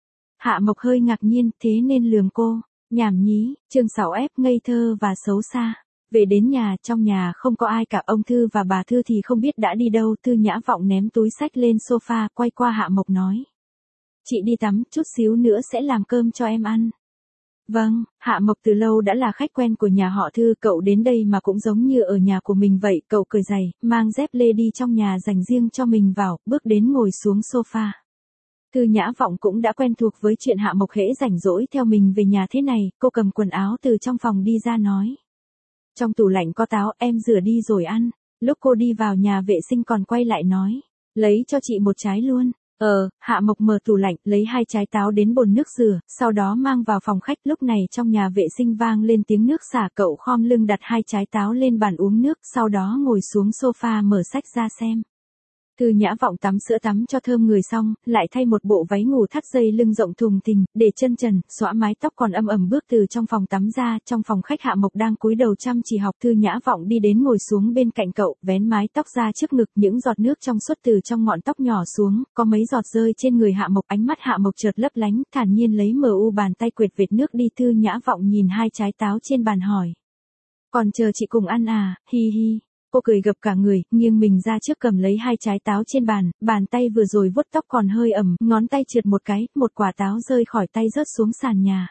Hạ Mộc hơi ngạc nhiên, thế nên lườm cô. Nhảm nhí, chương 6F ngây thơ và xấu xa. Về đến nhà, trong nhà không có ai cả, ông Thư và bà Thư thì không biết đã đi đâu. Thư Nhã Vọng ném túi xách lên sofa, quay qua Hạ Mộc nói. Chị đi tắm, chút xíu nữa sẽ làm cơm cho em ăn. Vâng, Hạ Mộc từ lâu đã là khách quen của nhà họ Thư, cậu đến đây mà cũng giống như ở nhà của mình vậy, cậu cởi giày, mang dép lê đi trong nhà dành riêng cho mình vào, bước đến ngồi xuống sofa. Thư Nhã Vọng cũng đã quen thuộc với chuyện Hạ Mộc hễ rảnh rỗi theo mình về nhà thế này, cô cầm quần áo từ trong phòng đi ra nói. Trong tủ lạnh có táo, em rửa đi rồi ăn. Lúc cô đi vào nhà vệ sinh còn quay lại nói. Lấy cho chị một trái luôn. Hạ Mộc mở tủ lạnh, lấy 2 trái táo đến bồn nước rửa, sau đó mang vào phòng khách. Lúc này trong nhà vệ sinh vang lên tiếng nước xả, cậu khom lưng đặt 2 trái táo lên bàn uống nước, sau đó ngồi xuống sofa mở sách ra xem. Thư Nhã Vọng tắm sữa tắm cho thơm người xong, lại thay một bộ váy ngủ thắt dây lưng rộng thùng thình, để chân trần, xõa mái tóc còn âm ẩm bước từ trong phòng tắm ra. Trong phòng khách Hạ Mộc đang cúi đầu chăm chỉ học. Thư Nhã Vọng đi đến ngồi xuống bên cạnh cậu, vén mái tóc ra trước ngực, những giọt nước trong suốt từ trong ngọn tóc nhỏ xuống, có mấy giọt rơi trên người Hạ Mộc. Ánh mắt Hạ Mộc chợt lấp lánh, thản nhiên lấy bàn tay quệt vệt nước đi. Thư Nhã Vọng nhìn 2 trái táo trên bàn hỏi. Còn chờ chị cùng ăn à, hi hi. Cô cười gập cả người, nghiêng mình ra trước cầm lấy 2 trái táo trên bàn, bàn tay vừa rồi vuốt tóc còn hơi ẩm, ngón tay trượt một cái, một quả táo rơi khỏi tay rớt xuống sàn nhà.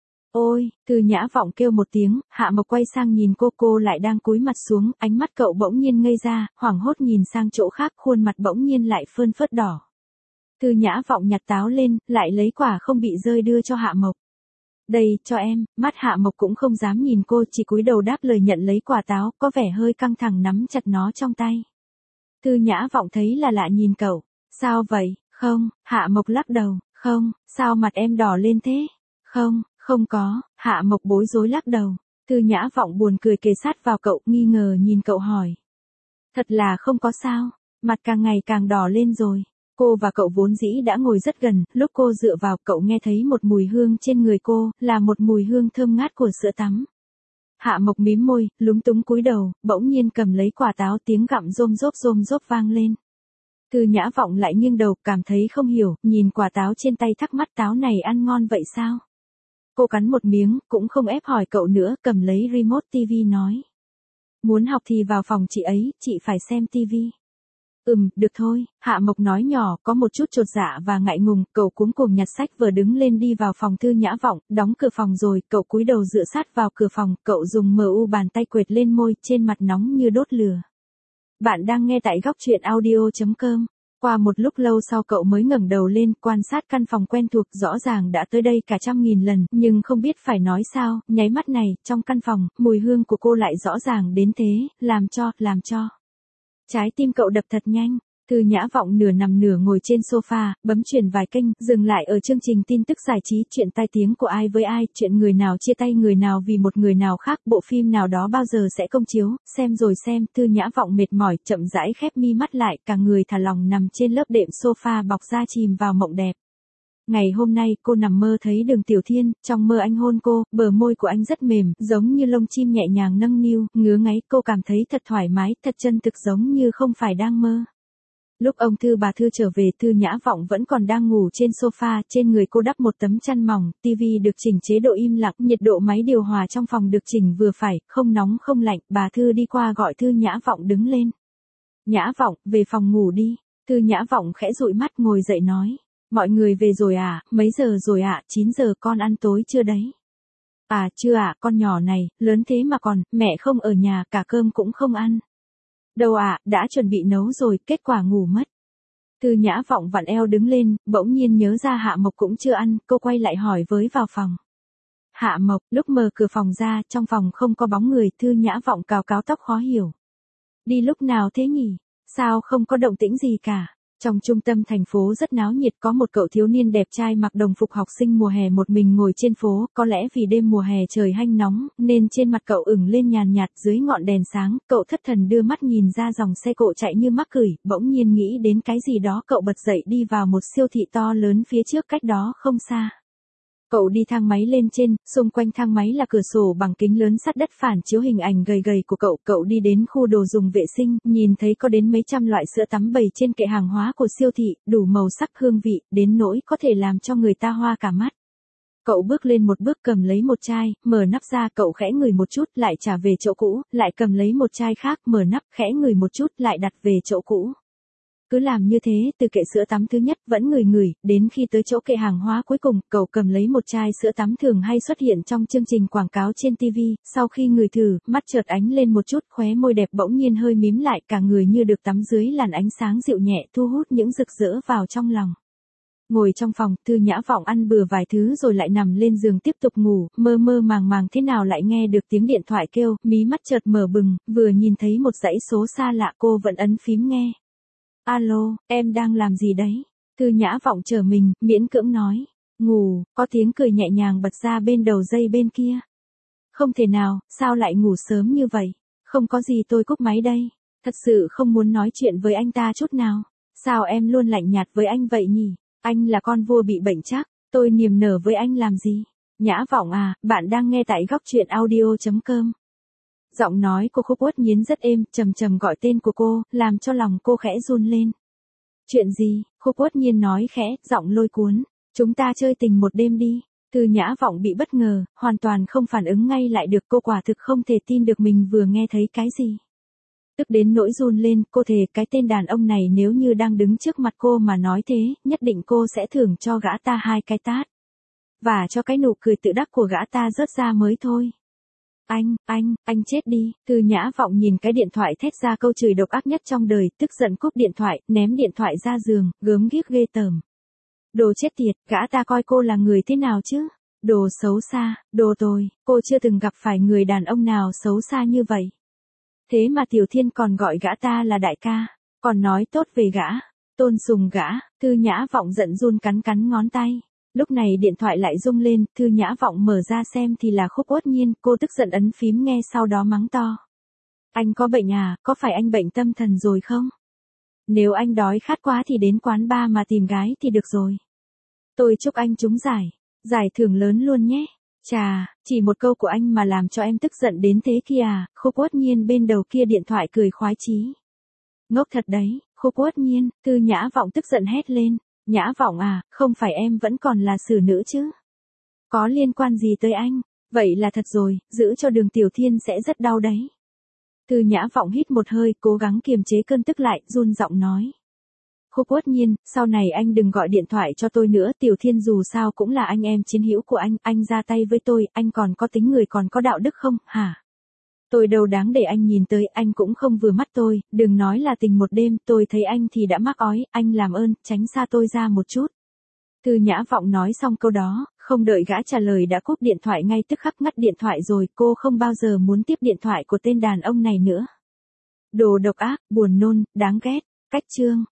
Ôi, Thư Nhã Vọng kêu một tiếng, Hạ Mộc quay sang nhìn cô lại đang cúi mặt xuống, ánh mắt cậu bỗng nhiên ngây ra, hoảng hốt nhìn sang chỗ khác, khuôn mặt bỗng nhiên lại phơn phớt đỏ. Thư Nhã Vọng nhặt táo lên, lại lấy quả không bị rơi đưa cho Hạ Mộc. Đây, cho em. Mắt Hạ Mộc cũng không dám nhìn cô, chỉ cúi đầu đáp lời nhận lấy quả táo, có vẻ hơi căng thẳng nắm chặt nó trong tay. Thư Nhã Vọng thấy là lạ nhìn cậu. Sao vậy? Không, Hạ Mộc lắc đầu. Không, sao mặt em đỏ lên thế? Không, không có, Hạ Mộc bối rối lắc đầu. Thư Nhã Vọng buồn cười kề sát vào cậu, nghi ngờ nhìn cậu hỏi. Thật là không có sao, mặt càng ngày càng đỏ lên rồi. Cô và cậu vốn dĩ đã ngồi rất gần, lúc cô dựa vào cậu nghe thấy một mùi hương trên người cô, là một mùi hương thơm ngát của sữa tắm. Hạ Mộc mím môi, lúng túng cúi đầu, bỗng nhiên cầm lấy quả táo, tiếng gặm rôm rốp vang lên. Thư Nhã Vọng lại nghiêng đầu, cảm thấy không hiểu, nhìn quả táo trên tay thắc mắc táo này ăn ngon vậy sao? Cô cắn một miếng, cũng không ép hỏi cậu nữa, cầm lấy remote TV nói. Muốn học thì vào phòng chị ấy, chị phải xem tivi. Được thôi, Hạ Mộc nói nhỏ, có một chút chột dạ và ngại ngùng, cậu cuống cuồng nhặt sách vừa đứng lên đi vào phòng Thư Nhã Vọng, đóng cửa phòng rồi, cậu cúi đầu dựa sát vào cửa phòng, cậu dùng bàn tay quệt lên môi, trên mặt nóng như đốt lửa. Bạn đang nghe tại góc truyện audio.com. Qua một lúc lâu sau cậu mới ngẩng đầu lên, quan sát căn phòng quen thuộc, rõ ràng đã tới đây cả 100.000 lần, nhưng không biết phải nói sao, nháy mắt này, trong căn phòng, mùi hương của cô lại rõ ràng đến thế, làm cho. Trái tim cậu đập thật nhanh. Thư Nhã Vọng nửa nằm nửa ngồi trên sofa, bấm chuyển vài kênh, dừng lại ở chương trình tin tức giải trí, chuyện tai tiếng của ai với ai, chuyện người nào chia tay người nào vì một người nào khác, bộ phim nào đó bao giờ sẽ công chiếu, xem rồi xem, Thư Nhã Vọng mệt mỏi, chậm rãi khép mi mắt lại, cả người thả lỏng nằm trên lớp đệm sofa bọc da chìm vào mộng đẹp. Ngày hôm nay, cô nằm mơ thấy Đường Tiểu Thiên, trong mơ anh hôn cô, bờ môi của anh rất mềm, giống như lông chim nhẹ nhàng nâng niu, ngứa ngáy, cô cảm thấy thật thoải mái, thật chân thực giống như không phải đang mơ. Lúc ông bà Thư trở về, Thư Nhã Vọng vẫn còn đang ngủ trên sofa, trên người cô đắp một tấm chăn mỏng, tivi được chỉnh chế độ im lặng, nhiệt độ máy điều hòa trong phòng được chỉnh vừa phải, không nóng không lạnh, bà Thư đi qua gọi Thư Nhã Vọng đứng lên. Nhã Vọng, về phòng ngủ đi. Thư Nhã Vọng khẽ dụi mắt ngồi dậy nói. Mọi người về rồi à, mấy giờ rồi ạ, 9 giờ, con ăn tối chưa đấy? À chưa ạ, con nhỏ này, lớn thế mà còn, mẹ không ở nhà, cả cơm cũng không ăn. Đâu ạ, đã chuẩn bị nấu rồi, kết quả ngủ mất. Thư Nhã Vọng vặn eo đứng lên, bỗng nhiên nhớ ra Hạ Mộc cũng chưa ăn, cô quay lại hỏi với vào phòng. Hạ Mộc, lúc mở cửa phòng ra, trong phòng không có bóng người, Thư Nhã Vọng cào cào tóc khó hiểu. Đi lúc nào thế nhỉ? Sao không có động tĩnh gì cả? Trong trung tâm thành phố rất náo nhiệt, có một cậu thiếu niên đẹp trai mặc đồng phục học sinh mùa hè một mình ngồi trên phố, có lẽ vì đêm mùa hè trời hanh nóng, nên trên mặt cậu ửng lên nhàn nhạt dưới ngọn đèn sáng, cậu thất thần đưa mắt nhìn ra dòng xe cộ chạy như mắc cửi, bỗng nhiên nghĩ đến cái gì đó, cậu bật dậy đi vào một siêu thị to lớn phía trước cách đó không xa. Cậu đi thang máy lên trên, xung quanh thang máy là cửa sổ bằng kính lớn sắt đất phản chiếu hình ảnh gầy gầy của cậu đi đến khu đồ dùng vệ sinh, nhìn thấy có đến mấy trăm loại sữa tắm bày trên kệ hàng hóa của siêu thị, đủ màu sắc hương vị, đến nỗi có thể làm cho người ta hoa cả mắt. Cậu bước lên một bước cầm lấy một chai, mở nắp ra, cậu khẽ ngửi một chút, lại trả về chỗ cũ, lại cầm lấy một chai khác, mở nắp, khẽ ngửi một chút, lại đặt về chỗ cũ. Cứ làm như thế, từ kệ sữa tắm thứ nhất vẫn ngửi, đến khi tới chỗ kệ hàng hóa cuối cùng, cậu cầm lấy một chai sữa tắm thường hay xuất hiện trong chương trình quảng cáo trên TV, sau khi ngửi thử, mắt chợt ánh lên một chút, khóe môi đẹp bỗng nhiên hơi mím lại, cả người như được tắm dưới làn ánh sáng dịu nhẹ, thu hút những rực rỡ vào trong lòng. Ngồi trong phòng, Thư Nhã Vọng ăn bừa vài thứ rồi lại nằm lên giường tiếp tục ngủ, mơ mơ màng màng thế nào lại nghe được tiếng điện thoại kêu, mí mắt chợt mở bừng, vừa nhìn thấy một dãy số xa lạ, cô vẫn ấn phím nghe. Alo, em đang làm gì đấy? Thư Nhã Vọng trở mình, miễn cưỡng nói. Ngủ, có tiếng cười nhẹ nhàng bật ra bên đầu dây bên kia. Không thể nào, sao lại ngủ sớm như vậy? Không có gì, tôi cúp máy đây. Thật sự không muốn nói chuyện với anh ta chút nào. Sao em luôn lạnh nhạt với anh vậy nhỉ? Anh là con vua bị bệnh chắc, tôi niềm nở với anh làm gì? Nhã Vọng à, bạn đang nghe tại góc truyện audio.com. Giọng nói của Khúc Uất Nhiên rất êm, trầm trầm gọi tên của cô, làm cho lòng cô khẽ run lên. Chuyện gì? Khúc Uất Nhiên nói khẽ, giọng lôi cuốn. Chúng ta chơi tình một đêm đi. Thư Nhã Vọng bị bất ngờ, hoàn toàn không phản ứng ngay lại được, cô quả thực không thể tin được mình vừa nghe thấy cái gì. Tức đến nỗi run lên, cô thề cái tên đàn ông này nếu như đang đứng trước mặt cô mà nói thế, nhất định cô sẽ thưởng cho gã ta 2 cái tát. Và cho cái nụ cười tự đắc của gã ta rớt ra mới thôi. Anh chết đi. Thư Nhã Vọng nhìn cái điện thoại thét ra câu chửi độc ác nhất trong đời, tức giận cúp điện thoại, ném điện thoại ra giường, gớm ghiếc ghê tởm. Đồ chết tiệt, gã ta coi cô là người thế nào chứ? Đồ xấu xa, đồ tồi, cô chưa từng gặp phải người đàn ông nào xấu xa như vậy. Thế mà Tiểu Thiên còn gọi gã ta là đại ca, còn nói tốt về gã, tôn sùng gã. Thư Nhã Vọng giận run cắn ngón tay. Lúc này điện thoại lại rung lên, Thư Nhã Vọng mở ra xem thì là Khúc Uất Nhiên, cô tức giận ấn phím nghe sau đó mắng to. Anh có bệnh à, có phải anh bệnh tâm thần rồi không? Nếu anh đói khát quá thì đến quán bar mà tìm gái thì được rồi. Tôi chúc anh trúng giải thưởng lớn luôn nhé. Chà, chỉ một câu của anh mà làm cho em tức giận đến thế kia à? Khúc Uất Nhiên bên đầu kia điện thoại cười khoái chí. Ngốc thật đấy, Khúc Uất Nhiên, Thư Nhã Vọng tức giận hét lên. Nhã Vọng à, không phải em vẫn còn là xử nữ chứ? Có liên quan gì tới anh? Vậy là thật rồi, giữ cho Đường Tiểu Thiên sẽ rất đau đấy. Thư Nhã Vọng hít một hơi, cố gắng kiềm chế cơn tức lại, run giọng nói. Khúc Uất Nhiên, sau này anh đừng gọi điện thoại cho tôi nữa, Tiểu Thiên dù sao cũng là anh em chiến hữu của anh ra tay với tôi, anh còn có tính người còn có đạo đức không, hả? Tôi đâu đáng để anh nhìn tới, anh cũng không vừa mắt tôi, đừng nói là tình một đêm, tôi thấy anh thì đã mắc ói, anh làm ơn, tránh xa tôi ra một chút. Thư Nhã Vọng nói xong câu đó, không đợi gã trả lời đã cúp điện thoại ngay tức khắc ngắt điện thoại rồi, cô không bao giờ muốn tiếp điện thoại của tên đàn ông này nữa. Đồ độc ác, buồn nôn, đáng ghét, cách chương.